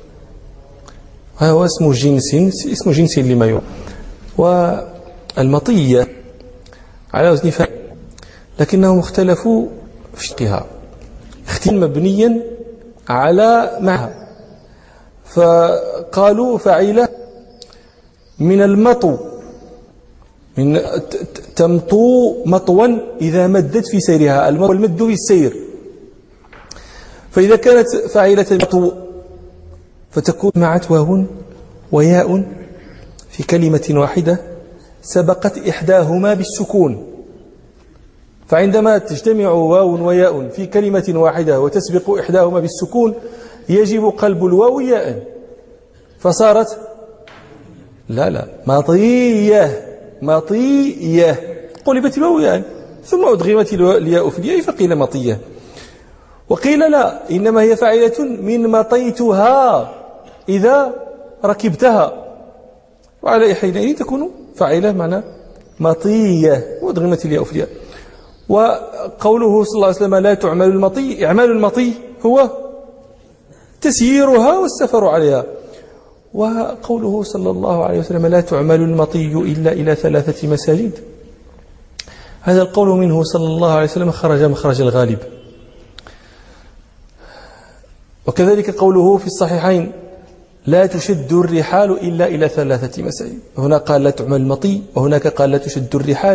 هو اسم جنس لما يركب. والمطية على وزن فاعل، لكنهم اختلفوا في شقها اختلاف مبنيا على معها، فقالوا فعيلة من المطو، من تمطو مطوا إذا مدت في سيرها، المد في السير. فإذا كانت فعيلة المطو فتكون معت واو وياء في كلمة واحدة سبقت إحداهما بالسكون. فعندما تجتمع واو وياء في كلمة واحدة وتسبق إحداهما بالسكون يجب قلب الواو ياء، فصارت مطية قلبت الواو ياء، ثم أدغمت الياء في الياء فقيل مطية. وقيل لا، إنما هي فاعلة من مطيتها إذا ركبتها، وعلى حينئذ تكون فاعلة معنى مطية وأدغمت الياء في الياء. وقوله صلى الله عليه وسلم: لا تعمل المطي، إعمال المطي هو تسييرها والسفر عليها. وقوله صلى الله عليه وسلم: لا تعمل المطي إلا إلى 3 مساجد، هذا القول منه صلى الله عليه وسلم خرج مخرج الغالب. وكذلك قوله في الصحيحين: لا تشد الرحال إلا إلى 3 مساجد، هنا قال لا تعمل المطي وهناك قال لا تشد الرحال،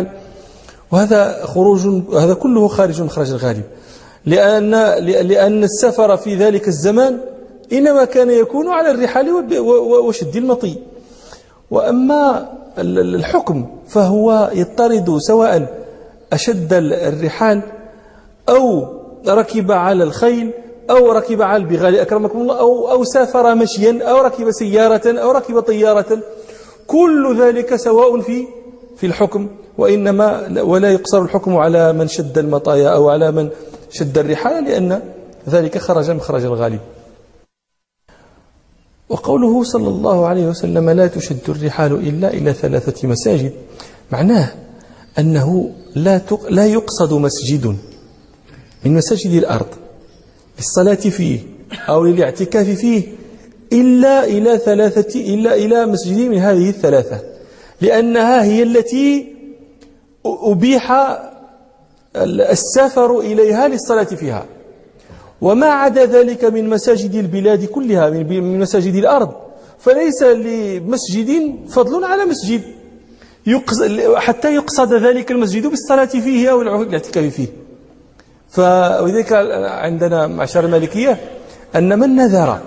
هذا كله خارج مخرج الغالب، لأن السفر في ذلك الزمان إنما كان يكون على الرحال وشد المطي. وأما الحكم فهو يضطرد سواء أشد الرحال أو ركب على الخيل أو ركب على البغال أكرمكم الله، أو سافر مشيا أو ركب سيارة أو ركب طيارة، كل ذلك سواء في الحكم، ولا يقصر الحكم على من شد المطايا أو على من شد الرحال، لأن ذلك خرج مخرج الغالب. وقوله صلى الله عليه وسلم: لا تشد الرحال إلا إلى 3 مساجد، معناه أنه لا يقصد مسجد من مساجد الأرض للصلاة فيه أو للاعتكاف فيه إلا إلى مسجد من هذه 3، لأنها هي التي أبيح السفر إليها للصلاة فيها. وما عدا ذلك من مساجد البلاد كلها، من مساجد الأرض، فليس لمسجد فضل على مسجد حتى يقصد ذلك المسجد بالصلاة فيه أو الاعتكاف فيه. فلذلك عندنا معشر المالكية أن من نذر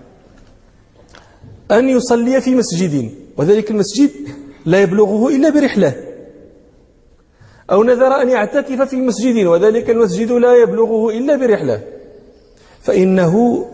أن يصلي في مسجد وذلك المسجد لا يبلغه إلا برحلة، أو نذر أن يعتكف في مسجد وذلك المسجد لا يبلغه إلا برحلة، فإنه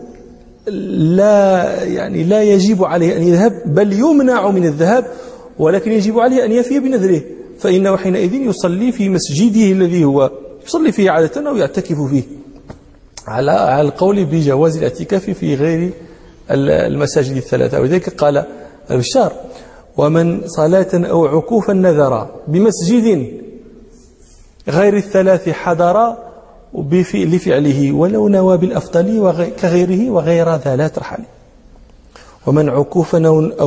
لا يجب عليه أن يذهب، بل يمنع من الذهاب، ولكن يجب عليه أن يفي بنذره، فإنه حينئذ يصلي في مسجده الذي هو يصلي فيه عادة أو يعتكف فيه، على القول بجواز الاعتكاف في غير المساجد 3. ولذلك قال البشار: ومن صلاة أو عكوفا نذر بمسجد غير الثلاث حضر لفعله ولو نوى بالأفضل كغيره وغير ذا لا ترحل. ومن عكوفا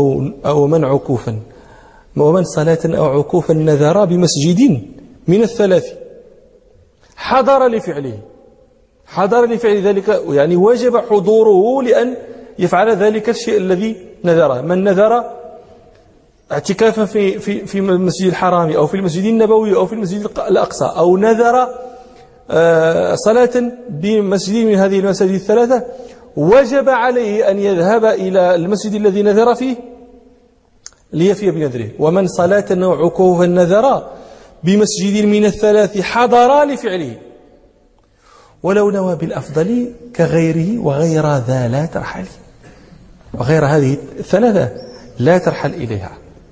ومن صلاة أو عكوفا نذر بمسجد من الثلاث حضر لفعله ذلك، يعني وجب حضوره لأن يفعل ذلك الشيء الذي نذره. من نذر اعتكافا في المسجد الحرام أو في المسجد النبوي أو في المسجد الأقصى، أو نذر صلاة بمسجد من هذه المساجد الثلاثة، وجب عليه أن يذهب إلى المسجد الذي نذر فيه ليفي بنذره. ومن صلاة أو عكوفا نذر بمسجد من الثلاث حضر لفعله ولو نوى بالأفضل كغيره وغير ذا لا ترحل. وغير هذه الثلاثة لا ترحل إليها.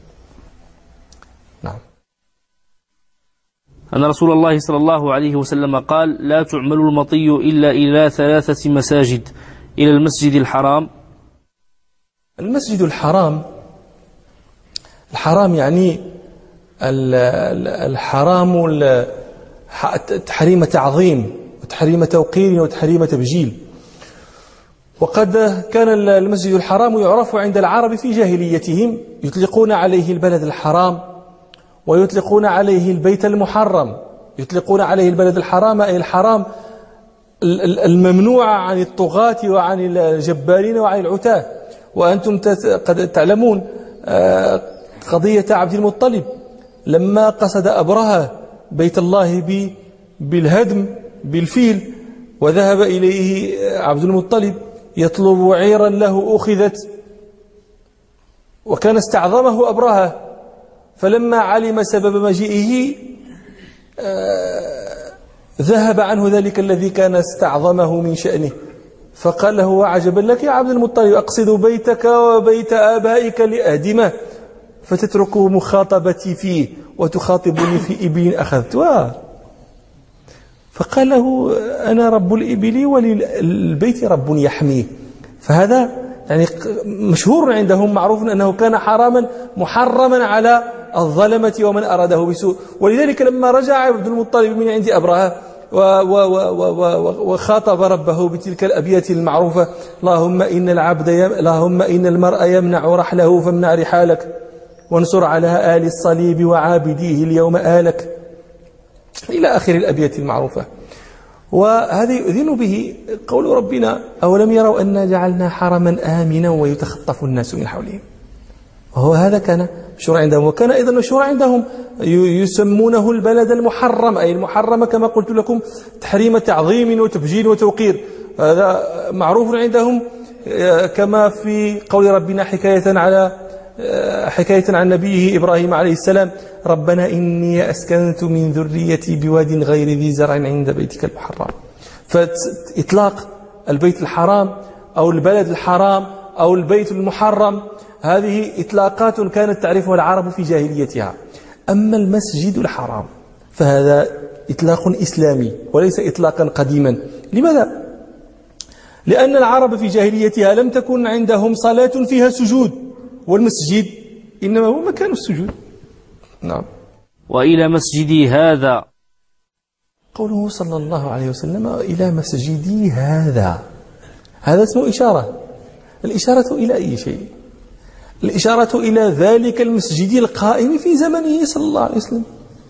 نعم. أن رسول الله صلى الله عليه وسلم قال: لا تعمل المطي إلا إلى 3 مساجد، إلى المسجد الحرام. المسجد الحرام يعني الحرام تحريم تعظيم وتحريم توقير وتحريم تبجيل. وقد كان المسجد الحرام يعرف عند العرب في جاهليتهم، يطلقون عليه البلد الحرام ويطلقون عليه البيت المحرم. يطلقون عليه البلد الحرام أي الحرام الممنوع عن الطغاة وعن الجبارين وعن العتاة. وأنتم قد تعلمون قضية عبد المطلب لما قصد أبرهة بيت الله بالهدم بالفيل، وذهب إليه عبد المطلب يطلب عيرا له أخذت، وكان استعظمه أبرهة، فلما علم سبب مجيئه ذهب عنه ذلك الذي كان استعظمه من شأنه، فقال له: وعجبا لك يا عبد المطلب، أقصد بيتك وبيت آبائك لأهدمه فتترك مخاطبتي فيه وتخاطبني في إبل أخذتها. فقال له: أنا رب الإبل وللبيت رب يحميه. فهذا يعني مشهور عندهم، معروف أنه كان حراما محرما على الظلمة ومن أراده بسوء. ولذلك لما رجع عبد المطلب من عند أبرهة وخاطب ربه بتلك الأبيات المعروفة: اللهم إن المرء يمنع رحله فامنع رحالك، وانصر على آل الصليب وعابديه اليوم آلك، إلى آخر الأبيات المعروفة. وهذا يؤذن به قول ربنا: أولم يروا أنا جعلنا حرما آمنا ويتخطف الناس من حولهم. وهو هذا كان مشهور عندهم. وكان أيضا مشهور عندهم يسمونه البلد المحرم، أي المحرم كما قلت لكم تحريم تعظيم وتبجيل وتوقير. هذا معروف عندهم، كما في قول ربنا حكاية عن نبيه إبراهيم عليه السلام: ربنا إني أسكنت من ذريتي بواد غير ذي زرع عند بيتك المحرم. فإطلاق البيت الحرام أو البلد الحرام أو البيت المحرم هذه إطلاقات كانت تعرفها العرب في جاهليتها. أما المسجد الحرام فهذا إطلاق إسلامي وليس إطلاقا قديما. لماذا؟ لأن العرب في جاهليتها لم تكن عندهم صلاة فيها سجود، والمسجد إنما هو مكان السجود. نعم. وإلى مسجدي هذا، قوله صلى الله عليه وسلم: إلى مسجدي هذا اسمه إشارة. الإشارة إلى أي شيء؟ الإشارة إلى ذلك المسجد القائم في زمنه صلى الله عليه وسلم.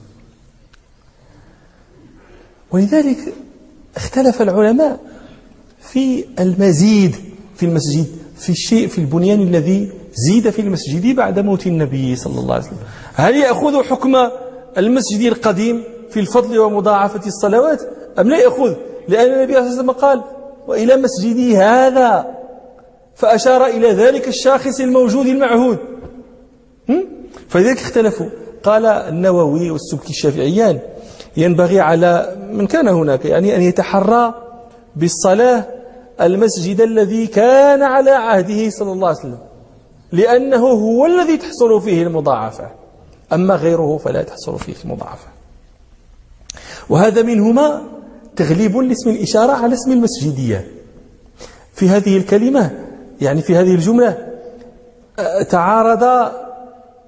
ولذلك اختلف العلماء في المزيد في المسجد، في الشيء في البنيان الذي زيد في المسجد بعد موت النبي صلى الله عليه وسلم. هل يأخذ حكم المسجد القديم في الفضل ومضاعفة الصلوات أم لا يأخذ؟ لأن النبي صلى الله عليه وسلم قال: وإلى مسجدي هذا، فأشار إلى ذلك الشاخص الموجود المعهود. فلذلك اختلفوا. قال النووي والسبكي الشافعيان: ينبغي على من كان هناك يعني أن يتحرى بالصلاة المسجد الذي كان على عهده صلى الله عليه وسلم، لأنه هو الذي تحصل فيه المضاعفة، أما غيره فلا تحصل فيه المضاعفة. وهذا منهما تغليب لاسم الإشارة على اسم المسجدية. في هذه الكلمة يعني في هذه الجملة تعارض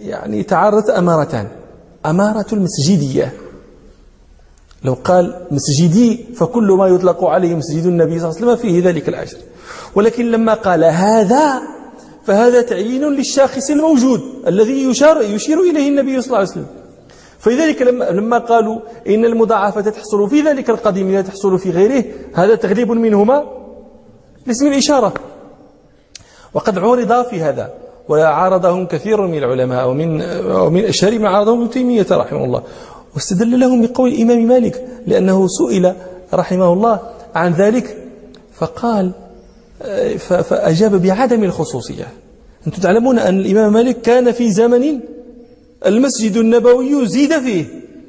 يعني تعارضت أمارتان: أمارة المسجدية، لو قال مسجدي فكل ما يطلق عليه مسجد النبي صلى الله عليه وسلم فيه ذلك الأجر، ولكن لما قال هذا فهذا تعيين للشاخص الموجود الذي يشير إليه النبي صلى الله عليه وسلم. فلذلك لما قالوا إن المضاعفة تحصل في ذلك القديم لا تحصل في غيره، هذا تغليب منهما لاسم الإشارة. وقد عرض في هذا وعارضهم كثير من العلماء ومن أشهر ما عارضهم ابن تيمية رحمه الله، واستدل لهم بقول الإمام مالك لأنه سئل رحمه الله عن ذلك فقال فأجاب بعدم الخصوصية. أنتم تعلمون أن الإمام مالك كان في زمن المسجد النبوي زيد فيه،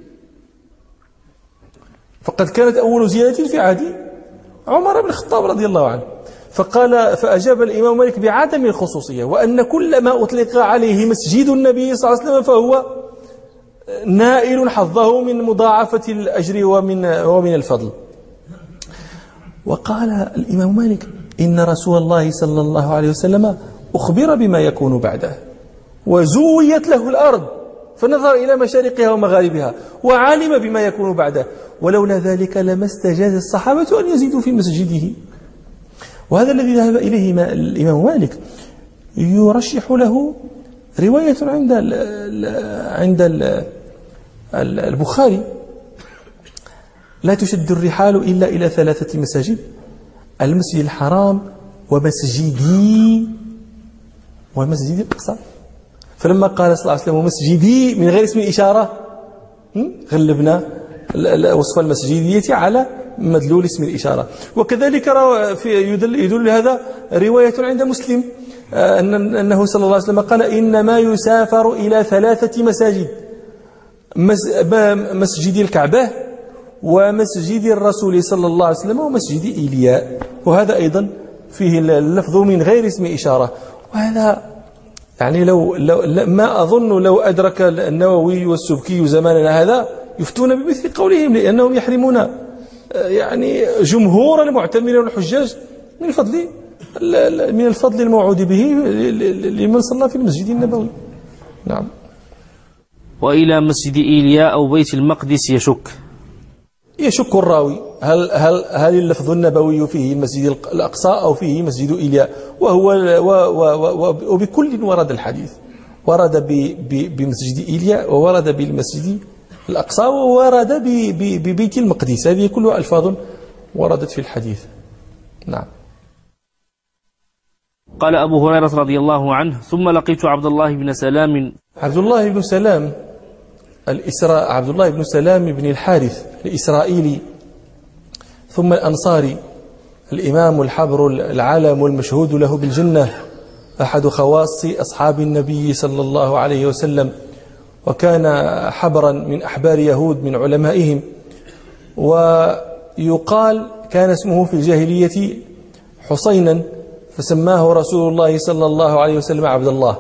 فقد كانت أول زيادة في عهد عمر بن الخطاب رضي الله عنه. فأجاب الإمام مالك بعدم الخصوصية، وأن كل ما أطلق عليه مسجد النبي صلى الله عليه وسلم فهو نائل حظه من مضاعفة الأجر ومن الفضل. وقال الإمام مالك إن رسول الله صلى الله عليه وسلم أخبر بما يكون بعده، وزويت له الأرض فنظر إلى مشارقها ومغاربها وعلم بما يكون بعده، ولولا ذلك لما استجاز الصحابة أن يزيدوا في مسجده. وهذا الذي ذهب إليه الإمام مالك يرشح له رواية عند البخاري: لا تشد الرحال إلا إلى 3 مساجد: المسجد الحرام ومسجدي والمسجد الأقصى. فلما قال صلى الله عليه وسلم مسجدي من غير اسم إشارة غلبنا وصف المسجدية على مدلول اسم الإشارة. وكذلك يدل هذا رواية عند مسلم أنه صلى الله عليه وسلم قال إنما يسافر إلى 3 مساجد: مسجد الكعبة ومسجد الرسول صلى الله عليه وسلم ومسجد إيلياء. وهذا أيضا فيه اللفظ من غير اسم إشارة. وهذا يعني لو ما أظن لو أدرك النووي والسبكي زماننا هذا يفتون بمثل قولهم، لأنهم يحرمون يعني جمهور المعتمرين والحجاج من الفضل الموعود به لمن صلى في المسجد النبوي. نعم. وإلى مسجد إيلياء أو بيت المقدس يشك الراوي هل اللفظ النبوي فيه المسجد الأقصى أو فيه مسجد إيلياء، وبكل ورد الحديث، ورد بمسجد إيلياء وورد بالمسجد الأقصى وورد ببيت المقدس. هذه كلها ألفاظ وردت في الحديث. نعم. قال أبو هريرة رضي الله عنه: ثم لقيت عبد الله بن سلام. عبد الله بن سلام عبد الله بن سلام بن الحارث الإسرائيلي ثم الأنصاري، الإمام الحبر العالم المشهود له بالجنة، أحد خواص أصحاب النبي صلى الله عليه وسلم، وكان حبرا من أحبار يهود من علمائهم. ويقال كان اسمه في الجاهلية حسينا، فسماه رسول الله صلى الله عليه وسلم عبد الله.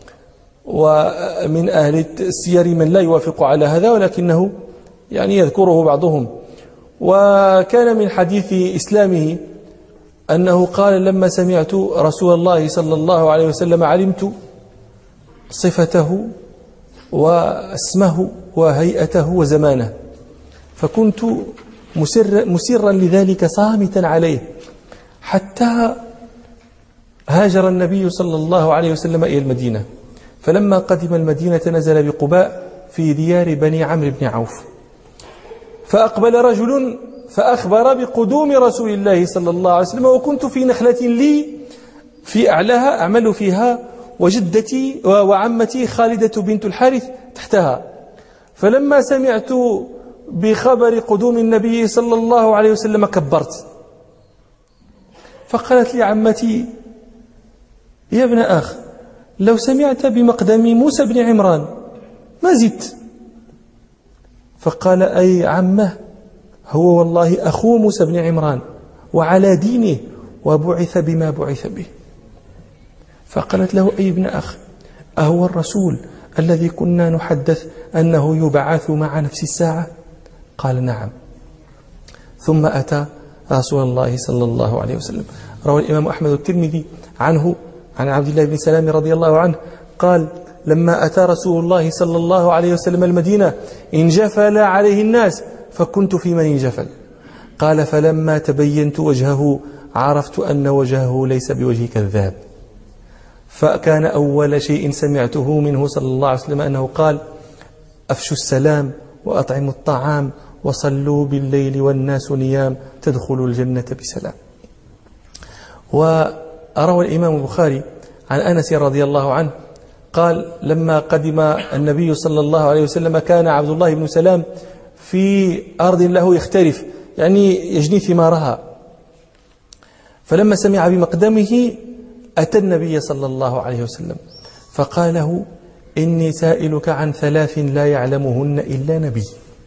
ومن أهل السير من لا يوافق على هذا، ولكنه يعني يذكره بعضهم. وكان من حديث إسلامه أنه قال: لما سمعت رسول الله صلى الله عليه وسلم علمت صفته واسمه وهيئته وزمانه، فكنت مسرا لذلك صامتا عليه، حتى هاجر النبي صلى الله عليه وسلم إلى المدينة. فلما قدم المدينة نزل بقباء في ديار بني عمرو بن عوف، فأقبل رجل فأخبر بقدوم رسول الله صلى الله عليه وسلم، وكنت في نخلة لي في أعلاها أعمل فيها، وجدتي وعمتي خالدة بنت الحارث تحتها. فلما سمعت بخبر قدوم النبي صلى الله عليه وسلم كبرت، فقالت لي عمتي: يا ابن أخ، لو سمعت بمقدم موسى بن عمران ما زدت. فقال: أي عمه، هو والله أخو موسى بن عمران وعلى دينه وبعث بما بعث به. فقالت له: أي ابن أخ، أهو الرسول الذي كنا نحدث أنه يبعث مع نفس الساعة؟ قال: نعم. ثم أتى رسول الله صلى الله عليه وسلم. روى الإمام أحمد الترمذي عنه عن عبد الله بن سلام رضي الله عنه قال: لما أتى رسول الله صلى الله عليه وسلم المدينة انجفل عليه الناس فكنت في من انجفل. قال فلما تبينت وجهه عرفت أن وجهه ليس بوجه كذاب. فكان أول شيء سمعته منه صلى الله عليه وسلم أنه قال أفشوا السلام وأطعموا الطعام وصلوا بالليل والناس نيام تدخلوا الجنة بسلام. وروى الإمام البخاري عن أنس رضي الله عنه قال لما قدم النبي صلى الله عليه وسلم كان عبد الله بن سلام في أرض له يختلف يعني يجني ثمارها، فلما سمع بمقدمه أتى النبي صلى الله عليه وسلم فقال له إني سائلك عن 3 لا يعلمهن إلا نبي.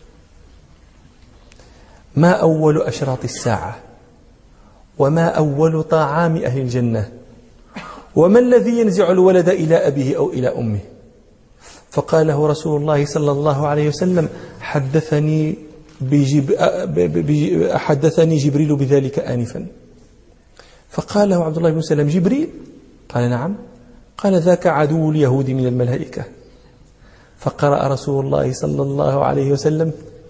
ما أول أشراط الساعة؟ وما أول طعام أهل الجنة؟ وما الذي ينزع الولد إلى أبيه أو إلى أمه؟ فقال له رسول الله صلى الله عليه وسلم حدثني جبريل بذلك آنفا. فقال له عبد الله بن سلام جبريل؟ قال نعم. قال ذاك عدو اليهود من الملائكة. فقرأ رسول الله صلى الله عليه وسلم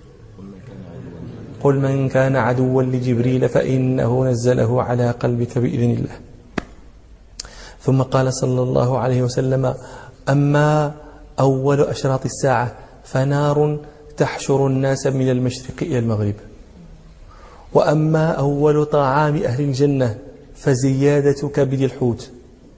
قل من كان عدوا لجبريل فإنه نزله على قلبك بإذن الله. ثم قال صلى الله عليه وسلم أما أول أشراط الساعة فنار تحشر الناس من المشرق إلى المغرب. وأما أول طعام أهل الجنة فزيادة كبد الحوت.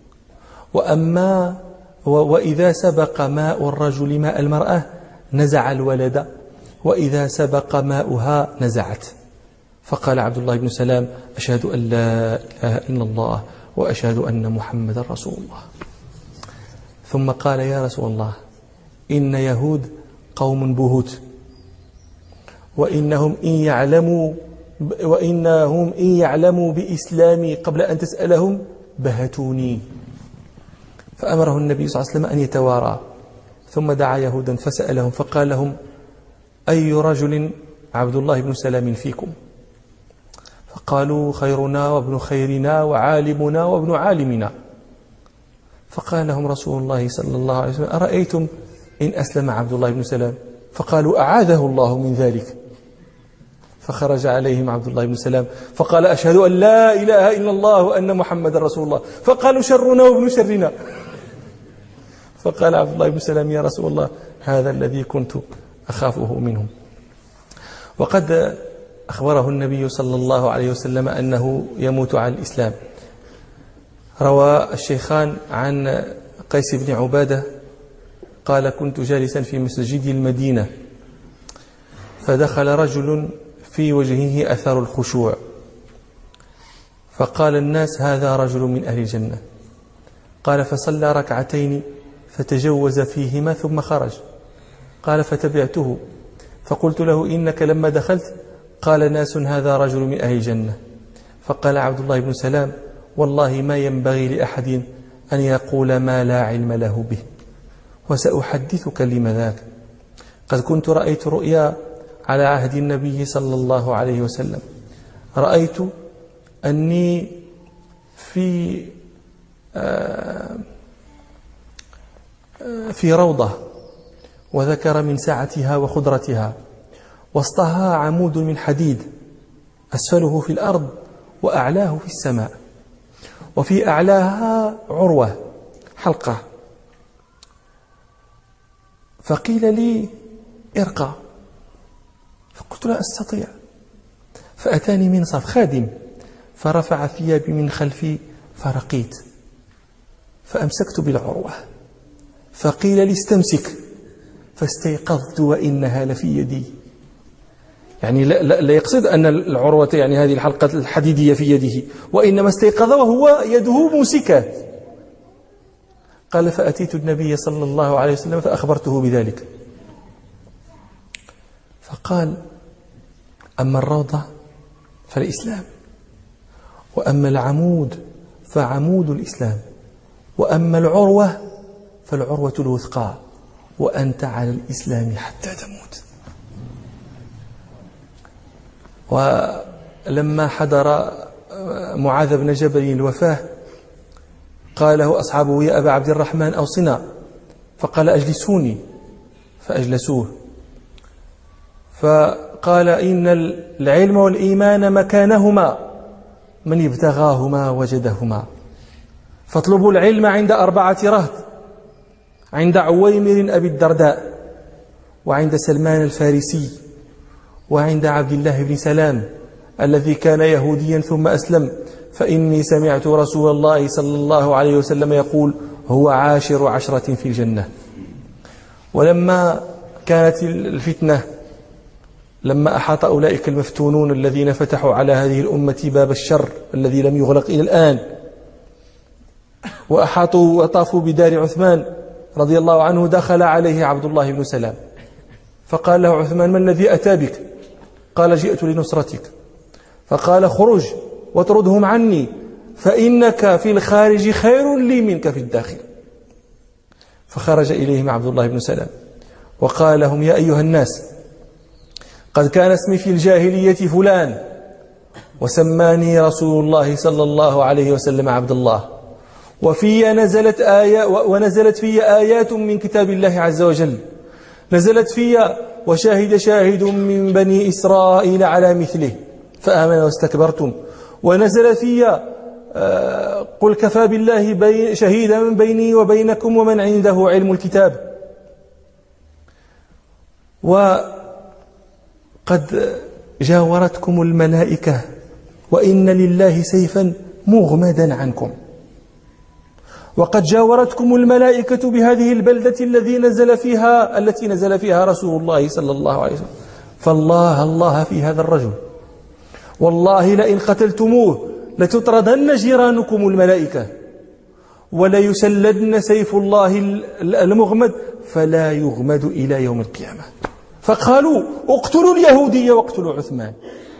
وإذا سبق ماء الرجل ماء المرأة نزع الولد وإذا سبق ماؤها نزعت. فقال عبد الله بن سلام أشهد أن لا إله إلا الله وأشهد أن محمد رسول الله. ثم قال يا رسول الله إن يهود قوم بهوت وإنهم إن يعلموا بإسلامي قبل أن تسألهم بهتوني. فأمره النبي صلى الله عليه وسلم أن يتوارى ثم دعا يهودا فسألهم فقال لهم أي رجل عبد الله بن سلام فيكم؟ فقالوا خيرنا وابن خيرنا وعالمنا وابن عالمنا. فقال لهم رسول الله صلى الله عليه وسلم أرأيتم إن أسلم عبد الله بن سلام؟ فقالوا أعاذه الله من ذلك. فخرج عليهم عبد الله بن سلام فقال أشهد أن لا إله إلا الله وأن محمد رسول الله. فقالوا شرنا وابن شرنا. فقال عبد الله بن سلام يا رسول الله هذا الذي كنت أخافه منهم. وقد أخبره النبي صلى الله عليه وسلم أنه يموت على الإسلام. روى الشيخان عن قيس بن عبادة قال كنت جالسا في مسجد المدينة فدخل رجل في وجهه أثر الخشوع فقال الناس هذا رجل من أهل الجنة. قال فصلى ركعتين فتجوز فيهما ثم خرج. قال فتبعته فقلت له إنك لما دخلت قال ناس هذا رجل من أهل الجنة. فقال عبد الله بن سلام والله ما ينبغي لأحد أن يقول ما لا علم له به وسأحدثك لما ذاك. قد كنت رأيت رؤيا على عهد النبي صلى الله عليه وسلم. رأيت أني في روضة وذكر من سعتها وخضرتها وسطها عمود من حديد أسفله في الأرض وأعلاه في السماء وفي أعلاها عروة حلقة. فقيل لي ارقى فقلت لا أستطيع. فأتاني منصف خادم فرفع ثيابي من خلفي فرقيت فأمسكت بالعروة فقيل لي استمسك فاستيقظت وإنها لفي يدي. يعني لا يقصد أن العروة يعني هذه الحلقة الحديدية في يده وإنما استيقظ وهو يده موسكة. قال فأتيت النبي صلى الله عليه وسلم فأخبرته بذلك فقال أما الروضة فالإسلام وأما العمود فعمود الإسلام وأما العروة فالعروة الوثقى وأنت على الإسلام حتى تموت. ولما حضر معاذ بن جبل الوفاة قال له أصحابه يا أبا عبد الرحمن أوصنا. فقال أجلسوني، فأجلسوه، فقال إن العلم والإيمان مكانهما، من ابتغاهما وجدهما، فاطلبوا العلم عند 4 رهط، عند عويمر أبي الدرداء، وعند سلمان الفارسي، وعند عبد الله بن سلام الذي كان يهوديا ثم أسلم، فإني سمعت رسول الله صلى الله عليه وسلم يقول: هو عاشر 10 في الجنة. ولما كانت الفتنة، لما أحاط أولئك المفتونون الذين فتحوا على هذه الأمة باب الشر الذي لم يغلق إلى الآن، وأحاطوا وطافوا بدار عثمان رضي الله عنه، دخل عليه عبد الله بن سلام فقال له عثمان: ما الذي أتى بك؟ قال: جئت لنصرتك. فقال: خرج واطردهم عني، فإنك في الخارج خير لي منك في الداخل. فخرج إليهم عبد الله بن سلام وقال لهم: يا أيها الناس، قد كان اسمي في الجاهلية فلان، وسماني رسول الله صلى الله عليه وسلم عبد الله، وفي ونزلت في آيات من كتاب الله عز وجل، نزلت في وشاهد شاهد من بني إسرائيل على مثله فآمن واستكبرتم، ونزل في قل كفى بالله شهيدا من بيني وبينكم ومن عنده علم الكتاب. وقد جاورتكم الملائكة، وإن لله سيفا مغمدا عنكم، وقد جاورتكم الملائكة بهذه البلدة التي نزل فيها رسول الله صلى الله عليه وسلم، فالله في هذا الرجل، والله لئن قتلتموه لتطردن جيرانكم الملائكة، وليسلدن سيف الله المغمد فلا يغمد إلى يوم القيامة. فقالوا: اقتلوا اليهودي واقتلوا عثمان.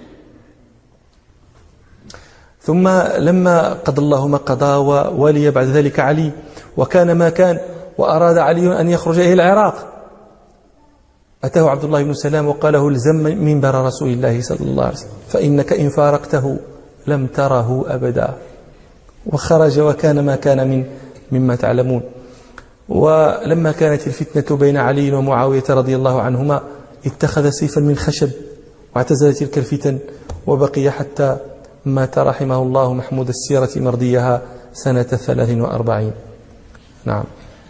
ثم لما قضى الله ما قضى وولي بعد ذلك علي، وكان ما كان، وأراد علي أن يخرج إلى العراق، أتاه عبد الله بن سلام وقال له: الزم منبر رسول الله صلى الله عليه وسلم، فإنك إن فارقته لم تره أبدا. وخرج، وكان ما كان مما تعلمون. ولما كانت الفتنة بين علي ومعاوية رضي الله عنهما، اتخذ سيفا من خشب واعتزل تلك الفتن، وبقي حتى مات رحمه الله محمود السيرة مرضيها سنة 43. نعم.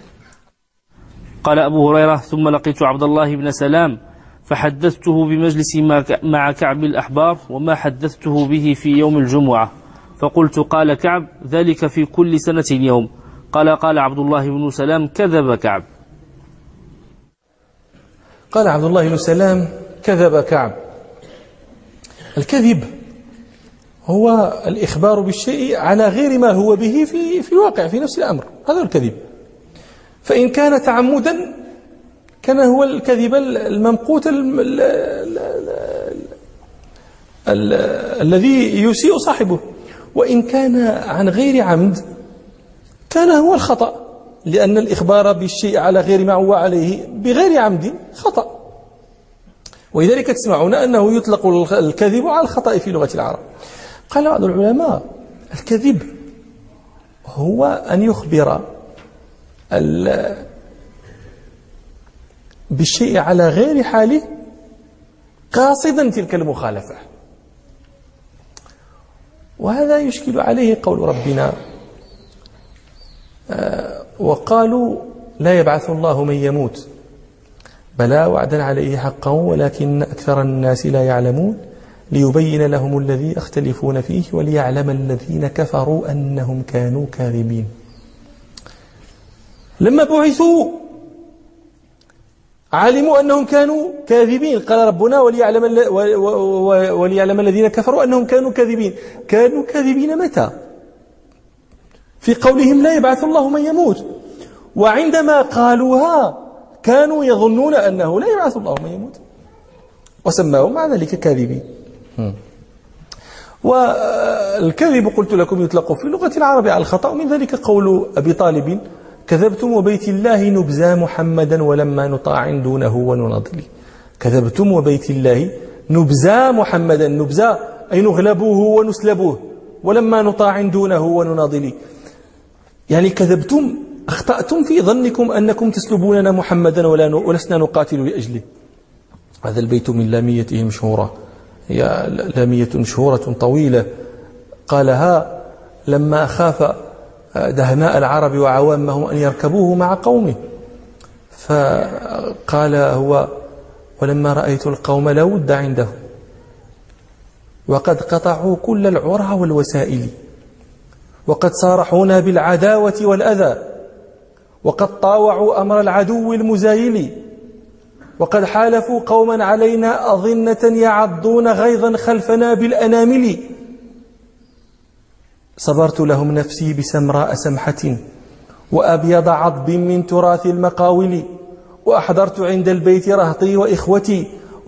قال أبو هريرة: ثم لقيت عبد الله بن سلام فحدثته بمجلسي مع كعب الأحبار وما حدثته به في يوم الجمعة، فقلت: قال كعب: ذلك في كل سنة يوم. قال عبد الله بن سلام: كذب كعب. قال عبد الله بن سلام: كذب كعب. الكذب هو الإخبار بالشيء على غير ما هو به في الواقع، في نفس الأمر، هذا الكذب. فإن كان تعمدا كان هو الكذب الممقوت الذي يسيء صاحبه، وإن كان عن غير عمد كان هو الخطأ، لأن الإخبار بالشيء على غير ما هو عليه بغير عمد خطأ. ولذلك تسمعون أنه يطلق الكذب على الخطأ في لغة العرب. قال بعض العلماء: الكذب هو أن يخبر بالشيء على غير حاله قاصدا تلك المخالفة. وهذا يشكل عليه قول ربنا: وقالوا لا يبعث الله من يموت، بلى وعدا عليه حقا ولكن أكثر الناس لا يعلمون، ليبين لهم الذي يختلفون فيه وليعلم الذين كفروا أنهم كانوا كاذبين. لما بعثوا علموا أنهم كانوا كاذبين، قال ربنا: وليعلم الذين كفروا أنهم كانوا كاذبين. كانوا كاذبين متى؟ في قولهم لا يبعث الله من يموت، وعندما قالوها كانوا يظنون أنه لا يبعث الله من يموت، وسماهم مع ذلك كاذبين. والكذب قلت لكم يطلق في لغة العرب على الخطأ، من ذلك قول أبي طالب: كذبتم وبيت الله نبزى محمدا ولما نطاع دونه ونناضل. كذبتم وبيت الله نبزى محمدا، نبزى أي نغلبوه ونسلبوه، ولما نطاع دونه ونناضل، يعني كذبتم أخطأتم في ظنكم أنكم تسلبوننا محمدا ولسنا نقاتل لأجله. هذا البيت من لاميته مشهورة، هي لامية مشهورة طويلة قالها لما خاف دهماء العرب وعوامهم أن يركبوه مع قومه، فقال هو: ولما رأيت القوم لا ود عنده، وقد قطعوا كل العرى والوسائل، وقد صارحونا بالعداوة والأذى، وقد طاوعوا أمر العدو المزايل، وقد حالفوا قوما علينا أظنة يعضون غيظا خلفنا بالأنامل. صبرت لهم نفسي بسمراء سمحة وأبيض عضب من تراث المقاول، وأحضرت عند البيت رهطي وإخوتي،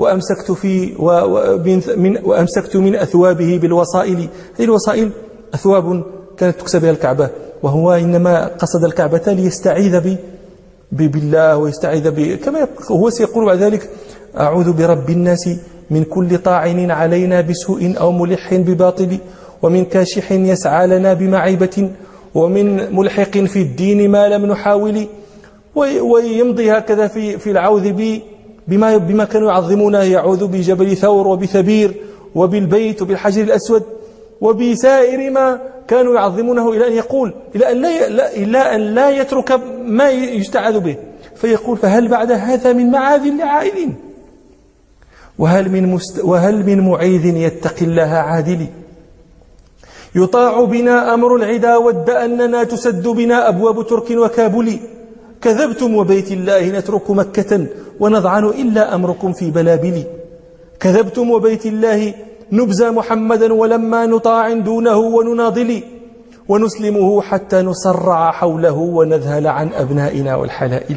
وأمسكت من أثوابه بالوصائل. هذه الوصائل أثواب كانت تكسى بها الكعبة، وهو إنما قصد الكعبة ليستعيذ بالله ويستعيذ كما هو سيقول بعد ذلك: أعوذ برب الناس من كل طاعن علينا بسوء أو ملح بباطل، ومن كاشح يسعى لنا بمعيبة، ومن ملحق في الدين ما لم نحاول. ويمضي هكذا في العوذ بما كانوا يعظمونه، يعوذ بجبل ثور وبثبير وبالبيت وبالحجر الأسود وبسائر ما كانوا يعظمونه، إلى أن يقول إلى أن لا يترك ما يستعاذ به، فيقول: فهل بعد هذا من معاذ لعائد، وهل من معيذ يتقي الله عادل، يطاع بنا أمر العدا ود أننا تسد بنا أبواب ترك وكابل، كذبتم وبيت الله نترك مكة ونضعن إلا أمركم في بلابل، كذبتم وبيت الله نبزى محمدا ولما نطاع دونه ونناضل، ونسلمه حتى نصرع حوله ونذهل عن أبنائنا والحلائل.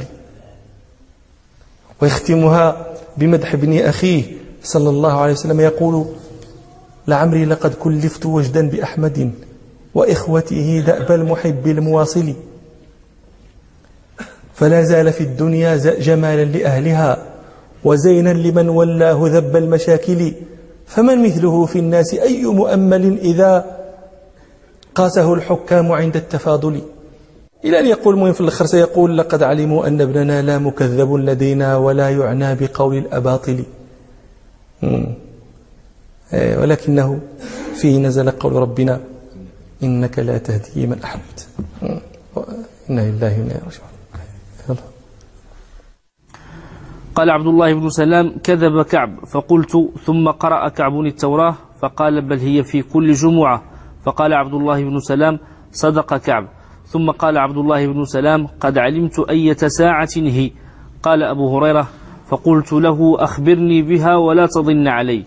ويختمها بمدح ابن أخيه صلى الله عليه وسلم يقول: لعمري لقد كلفت وجدا بأحمد وإخوته دأب المحب المواصل، فلا زال في الدنيا جمالا لأهلها وزينا لمن ولاه ذب المشاكل، فمن مثله في الناس أي مؤمل إذا قاسه الحكام عند التفاضل. إلى أن يقول المهم في الآخر سيقول: لقد علموا أن ابننا لا مكذب لدينا ولا يعنى بقول الأباطل، ولكنه فيه نزل قول ربنا: إنك لا تهدي من أحببت. إنا لله وإنا إليه راجعون. قال عبد الله بن سلام: كذب كعب. فقلت: ثم قرأ كعب التوراة؟ فقال: بل هي في كل جمعة. فقال عبد الله بن سلام: صدق كعب. ثم قال عبد الله بن سلام: قد علمت أية ساعة هي. قال أبو هريرة: فقلت له: أخبرني بها ولا تضن علي.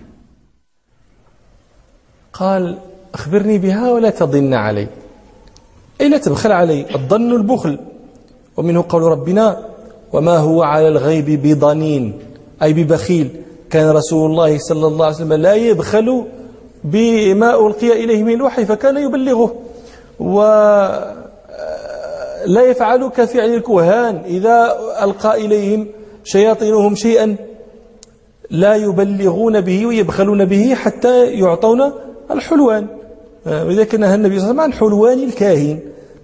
قال: أخبرني بها ولا تضن علي، أي لا تبخل علي. الظن البخل، ومنه قول ربنا: وما هو على الغيب بضنين، أي ببخيل. كان رسول الله صلى الله عليه وسلم لا يبخل بما ألقي إليه من الوحي، فكان يبلغه، ولا يفعل كفعل الكهان إذا ألقى إليهم شياطينهم شيئا لا يبلغون به ويبخلون به حتى يعطون الحلوان، وإذا كان النبي صلى الله عليه وسلم عن حلوان الكاهن.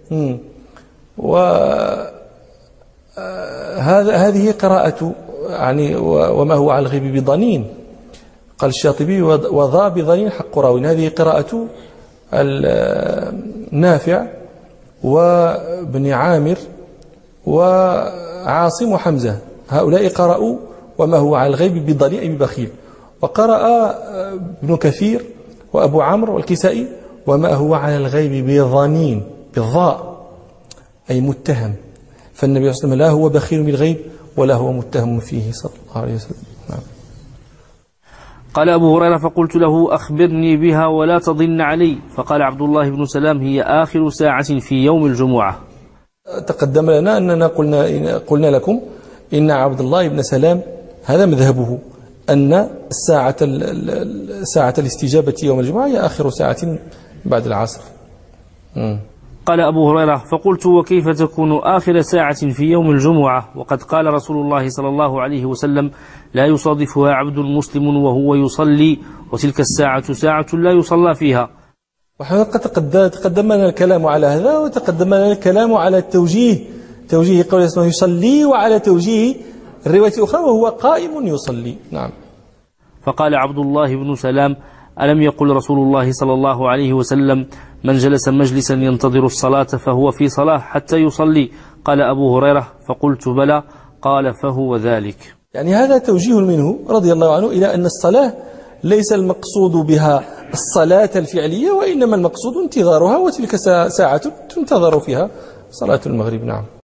هذه قراءة يعني وما هو على الغيب بضنين. قال الشاطبي: وضا بضنين حق راوي. هذه قراءة النافع وابن عامر وعاصم وحمزة، هؤلاء قرأوا وما هو على الغيب بضنين أي ببخيل. وقرأ ابن كثير وأبو عمرو والكسائي وما هو على الغيب بضنين بالضاء أي متهم. فالنبي صلى الله عليه وسلم لا هو بخيل بالغيب ولا هو متهم فيه صلى الله عليه وسلم. نعم. قال أبو هريرة: فقلت له: أخبرني بها ولا تضن علي. فقال عبد الله بن سلام: هي آخر ساعة في يوم الجمعة. تقدم لنا أننا قلنا لكم إن عبد الله بن سلام هذا مذهبه، أن ساعة الاستجابة يوم الجمعة هي آخر ساعة بعد العصر. قال أبو هريرة: فقلت: وكيف تكون آخر ساعة في يوم الجمعة وقد قال رسول الله صلى الله عليه وسلم: لا يصادفها عبد مسلم وهو يصلي، وتلك الساعة ساعة لا يصلى فيها. وحقا تقدم لنا الكلام على هذا، وتقدم لنا الكلام على التوجيه توجيه قول اسمه يصلي، وعلى توجيه الرواية الأخرى وهو قائم يصلي. نعم. فقال عبد الله بن سلام: ألم يقل رسول الله صلى الله عليه وسلم: من جلس مجلسا ينتظر الصلاة فهو في صلاة حتى يصلي؟ قال أبو هريرة: فقلت بلى. قال: فهو ذلك. يعني هذا توجيه منه رضي الله عنه إلى أن الصلاة ليس المقصود بها الصلاة الفعلية، وإنما المقصود انتظارها، وتلك ساعة تنتظر فيها صلاة المغرب. نعم.